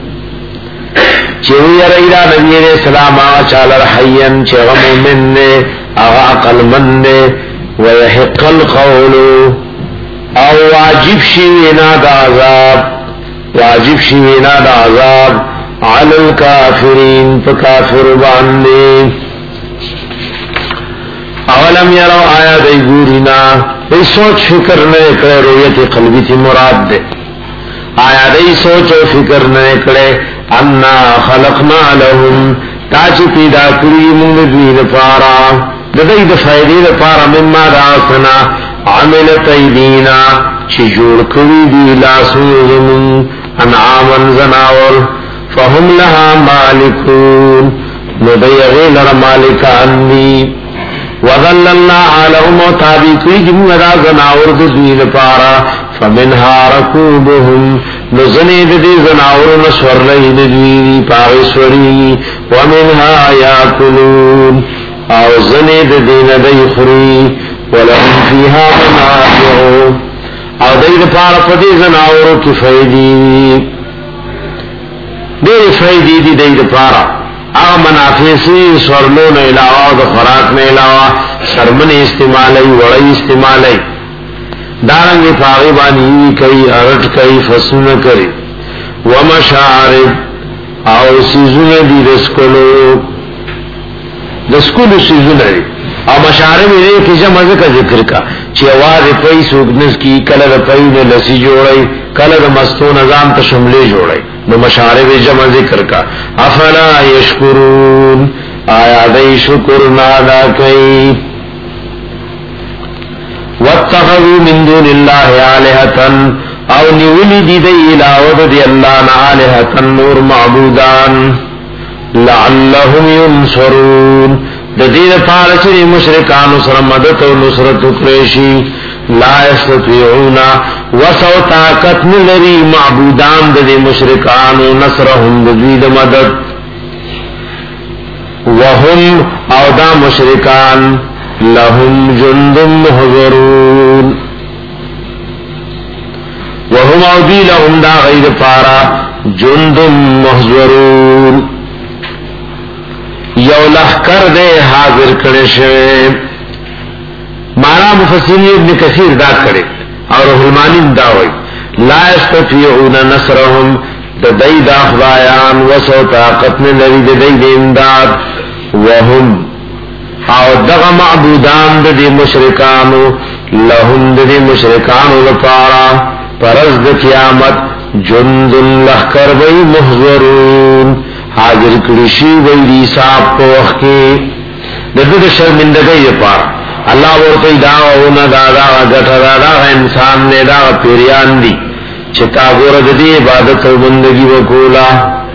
چوئی رئیدہ نبی علیہ السلام آغا چالا رحین چوہ مومن نے آغا عقل من نے ویحق القول او واجب شیوینا دا عذاب واجب شیوینا دا عذاب علی الکافرین فکافر باندے اولم یرو آیا دی گورینا دی سوچ فکر نئے کرے رویت قلبی تی مراد دے آیا دی سوچ و فکر نئے کرے انا خلقنا لهم تاچی پیدا کری من دوی دپارا دی دفائدی دپارا مما داسنا عملت ایدینا چی جوڑ کری دی لاسون زمون انعامن زناور فهم لها مالکون ندیغی لر مالکان دی وَذَلَّلْنَا عَلَهُمْ وَتَابِقِي جُمْلَا زَنَاوَرْ دُوِينَ پارا فَمِنْهَا رَكُوبُهُمْ نُزَنِي دِدِي زَنَاوَرُ نَسْوَرْ لَيْ دِدِي پاغسوری وَمِنْهَا يَأْكُلُونَ او زَنِي دِدِي نَدَيْ خُرِي وَلَهُمْ فِيهَا مَنَافِعُ او دِدِ پارا پدی زَنَاوَرُ کی فَيْدِي دِدِ فَيْدِي دِدِ دِدِ پارا او منافع سی سورلون علاوہ و خوراک میں علاوہ سرمن استعمالی وڑی استعمالی دارنگی پاغیبانی کئی ارٹ کئی فسون کری ومشارب او سیزون دی دسکلو دسکلو سیزون دی او مشارب ایرے کی جمع کا ذکر کا چی آواز پئی سوگنس کی کلر پئی نے لسی جوڑی کلر مستو نظام تشملے جوڑی نو مشارب جمع ذکر کا افلا یشکرون آیا دی شکر نادا کئی واتخذوا من دون اللہ آلہتن او نیولی دی دی علاوہ دی اللہ نآلہتن نور معبودان لعلہم ینصرون دا دید پارچنی مشرکان سر مدد و نصرت اکریشی لا استطيعونا وسو طاقت نلری معبودان د مشرکان نصرهم د مدد وهم او دا مشرکان لهم جند محضرون وهم او دی لهم دا غیر پارا جند محضرون یو لخکر دے حاضر کرشے مانا مفسرین ابن کثیر دا کرے اور رحلمانی دا ہوئی لا استطيعون نصرهم ددائی دا خدایان وسو طاقتن لری ددائی دا امداد وهم او دغا معبودان ددی مشرکانو لهم ددی مشرکانو لپارا پرز دا قیامت جند لخکر بی محضرون حاضر کرشی بی ریساب کو وقت کے ددد شرمندگی پارا اللہ ورطی داونا دادا گٹا دادا انسان نے دا پیریان دی چتا گورد دی عبادت و بندگی وکولا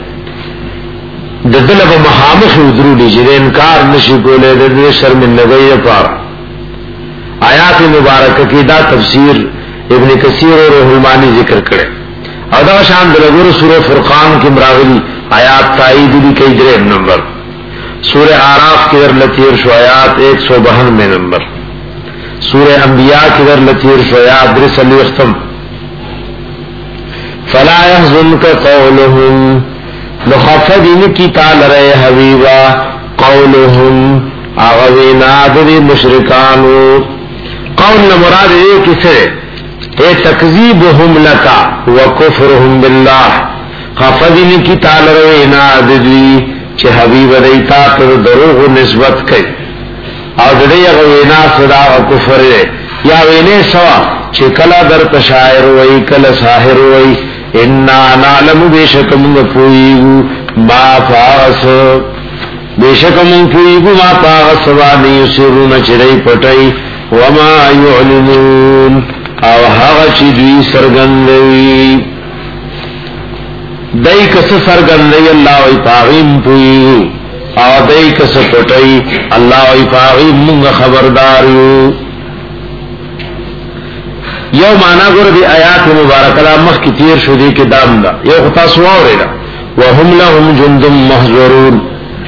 ددل با محامخ ادرو دی جد انکار نشی کولے ددل شرمندگی پارا آیات مبارکہ کی دا تفسیر ابن کثیر اور رحلمانی ذکر کرے او دا شان دلگور سورہ فرقان کی مراغلی آیات تائید دی کئی درہم نمبر سورہ آراف کی در لطیر شو آیات ایک سو بہنوے نمبر سورہ انبیاء کی در لطیر شو آیات درس علی اختم فلا يحزنك قولهم لخفدین کی تال رہے حبیبا قولهم اغوینا دری مشرکانو قول نمراد اے کسے اے تکذیبهم لکا وکفرهم باللہ خفدین کی تال رہے نا دری چه حبیب دیتا تر دروغ نسبت کئی او ددی اگا وینا صدا و کفر دے یا وینے سوا چه کلا در تشاعر وی کلا ساحر وی انا نعلم بیشک منگ پوئیگو ما پاغس بیشک منگ پوئیگو ما پاغس وانی یسرون چرئی پٹئی وما یعلنون او حغ چی دوی سرگندوی دای کس سرګندې الله وی پاغیم پوی او دای کس پټای الله وی پاغیم موږ خبردار یو یو معنا ګور دی آیات مبارکه لا مخ کی تیر شو دی کې دام دا یو خطا سوال دا وهم لهم جند محضرون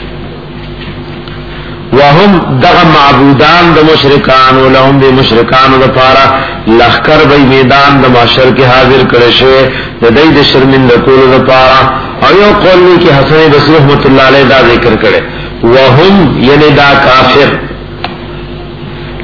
وهم دغ معبودان د مشرکان ولهم د مشرکان لپاره لخر به میدان د محشر کې حاضر کړي شوی د دې د شرمنده کولو لپاره او یو قول کې حسن بصری رحمت الله علیه دا ذکر کړي وهم یعنی دا کافر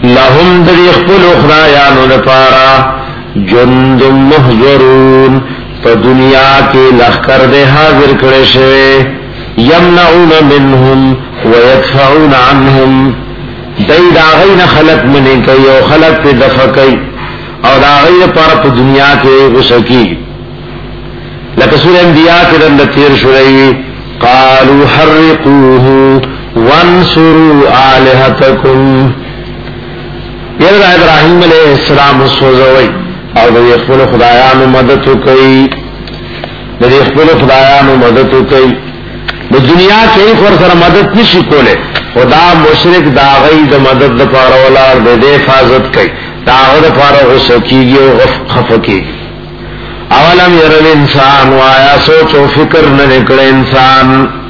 لهم د خپل خدایانو لپاره جند محضرون په دنیا کې لخر دې حاضر کړي شوی یمنعون منهم ويدفعون عنهم دای دا غین خلق منی کوي او خلق په دفع کوي او دا غیر پر په دنیا کې غسکی لکه سورہ انبیاء کې د تیر شوی قالوا حرقوه وانصروا آلهتكم یره ابراهیم علیہ السلام سوزوي او د خپل خدایانو مدد کوي د خپل خدایانو مدد کوي د دنیا کې خور سره مدد نشي کوله خدا مشرک دا غي د مدد لپاره ولار د حفاظت کوي دا غو لپاره وسکیږي او خفقي اولم ير الانسان وایا سوچ او فکر نه کړي انسان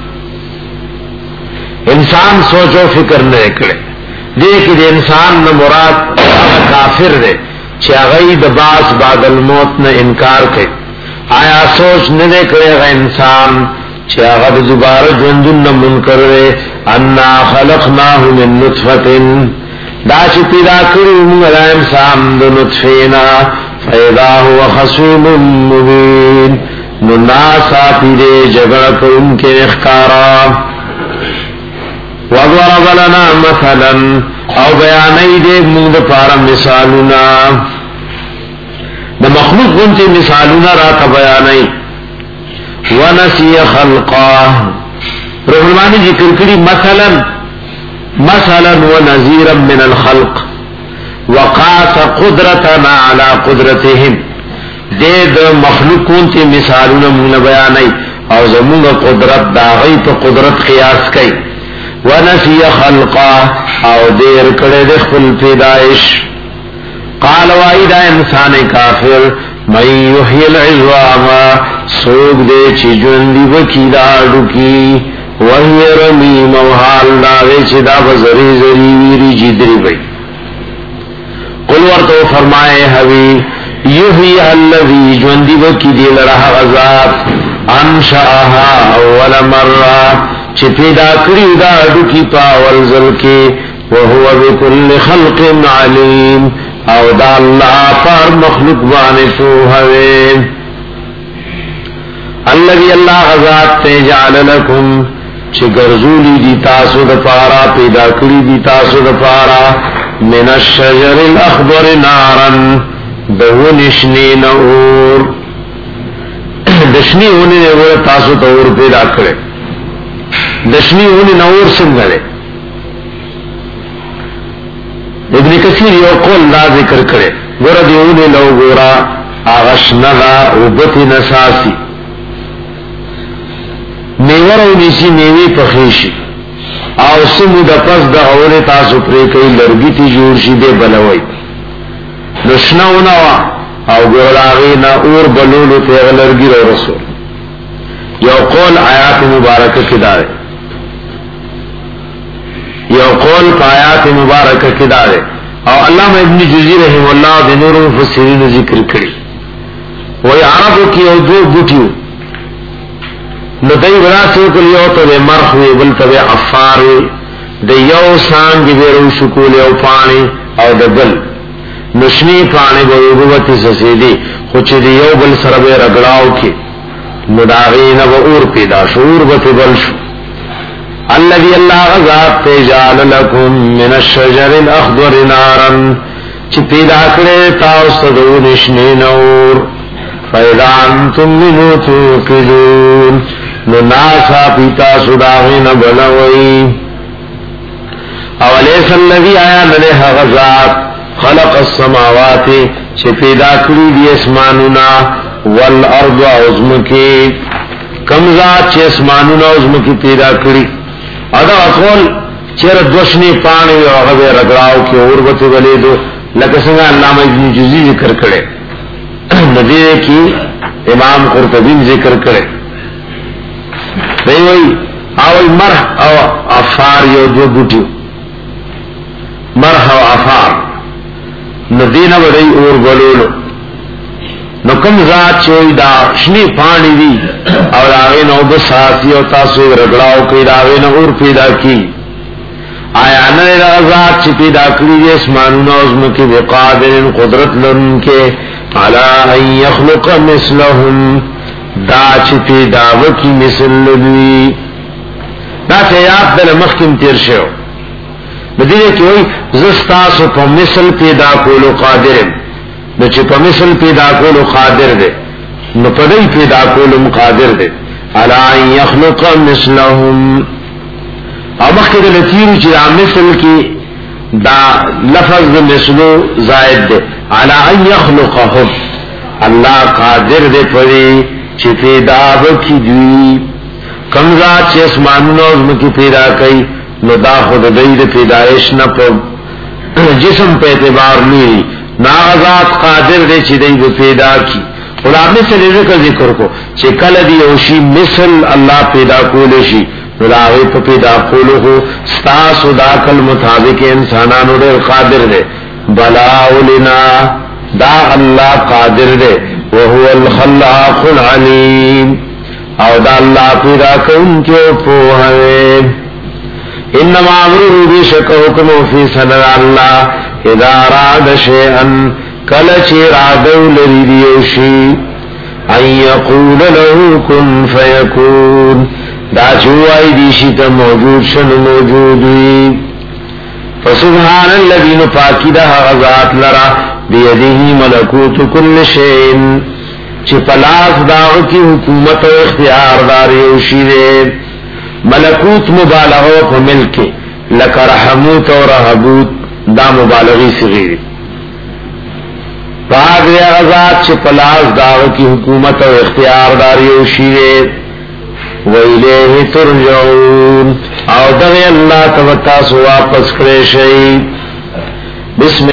انسان سوچ او فکر نه کړي دې کې د انسان نه مراد کافر دی چې هغه د باس بعد الموت نه انکار کوي آیا سوچ نه کړي انسان چې هغه د دوباره ژوند نه منکر دی ان خلقناه من نطفه دا چې پیدا کړو موږ انسان د نطفه نه فإذا هو خصوم مبين نناسا پیدے جگڑ کن کے اخکارا وضرب لنا مثلا او بیانی دے مند پارا مثالنا دا مخلوق گنتے مثالنا راتا بیانی ونسی خلقا رحمانی ذکر کری مثلا مثلا ونظیرا من الخلق وقاس قدرتنا على قدرتهم دې د مخلوقون ته مثالونه مونږ بیانای او زموږ قدرت دا غي په قدرت قیاس کوي ونفي خلقا او دیر کړه د خپل پیدائش قال وايدا انسان کافر مَن يحيي العظام سوق دې چې ژوند وکیدا ډوکی وهي رميم وحال دا چې دا بزري زري ویری جدري وي قل ورتو فرمائے حوی یحیی الذی جوندی وکی دی لرہ غزات انشاءها اول مرہ چی پیدا کری دا ڈکی پاول ذلکی وهو بكل خلق علیم او دا اللہ پر مخلوق بانے پوہوے الذی اللہ غزات تے جعل لکم چی گرزولی دی تاسو دا پارا پیدا کری دی تاسو دا پارا من الشجر الاخضر نارا دونشنی نور دشنی ہونی نور تاسو تور پیدا کرے دشنی ہونی نور سنگلے ابن کثیر یو قول لا ذکر کرے گورا دیونی لو گورا آغشنغا وبتی نساسی میور او نیسی میوی پخیشی او سمو د پس د اوله تاسو پرې کوي لرګي تی جوړ شي دې بلوي نشناونه او ګولاغي نا اور بلولو ته لرګي رسول یو قول آیات مبارکه کې دار یو قول آیات مبارکه کې دار او علامه ابن جوزی رحم الله د نور مفسرین ذکر کړی وای عربو کې یو دو بوټیو نو دای وراسو کلی او ته مرخ وی بل ته عفار د یو سان دی ورو شکول او پانی او د بل نشنی پانی به وګوتی سسیدی خو چې دی یو بل سره به رګړاو کې مداغین و اور پیدا شعور به بل شو الذي الله غذاب تجعل لكم من الشجر الاخضر نارا چې پیدا کړی تاسو د نشنی نور فاذا انتم منه توقدون نو ناسا پیتا سداغین بلوئی اولیس الذی آیا نلح غزات خلق السماوات چه پیدا کری دی اسمانونا والارض عظمکی کمزات چه اسمانونا عظمکی پیدا کری ادا اقول چیر دوشنی پانی و غب رگراو کی عربت ولیدو لکسنگا علامہ ابن جزی ذکر کرے ندیئے کی امام قرطبی ذکر کرے وی اول مرح او افار یو دو بوٹیو مرح او افار ندینا بڑی اور بلولو نو کم ذات چوئی دا شنی پانی دی او داغین او بساسی او تاسو رگڑاو کئی داغین اور پیدا کی آیا نر ذات چی پیدا کری دی اسمانون اوزم کی بقادرین قدرت لن کے علا ان یخلق مثلهم دا چی پیداو کی مثل لدوی دا سیاد دل مخکم تیر شو بدیده کی ہوئی زستاسو پا مثل پیدا کولو قادرم دا چی پا مثل پیدا کولو قادر دے نو پدی پیدا کولو قادر دے علا ان یخلق مثلهم او مخی دا لتیرو چی دا مثل کی دا لفظ دا مثلو زائد دے علا ان یخلقهم اللہ قادر دے پدی چی پیدا بکی دوی کمزات چی اسمانون اوزم کی پیدا کئی نو دا خود دید پیدایش نا پا جسم پہ اعتبار لیری ناغذات قادر دے چی دید پیدا کی خدا مثل ذکر ذکر کو چی کل دی اوشی مثل اللہ پیدا کولشی نو دا غیب پیدا کولو خو ستاسو دا کل مطابق انسانانو دے قادر دے بلاولنا دا اللہ قادر دے وهو الخلاق العلیم او دا اللہ پیدا کن کے پوہوے انما امرو بیشک حکم فی صدر اللہ اذا راد شیئن کلچ رادو لریدیوشی ان یقول له کن فیکون دا چوائی دیشی تا موجود شن موجودی فسبحان الذین پاکی دا غزات لرا بیدہی ملکوت کل شین چی پلاس داغ کی حکومت و اختیار داری اوشی دے ملکوت مبالغو پا ملکی لکا رحموت و رحبوت دا مبالغی صغیری پاک دے غزات چی پلاس داغ کی حکومت و اختیار داری اوشی دے وَإِلَيْهِ تُرْجَعُونَ او دغی اللہ تبتاس واپس کرے شئی بسم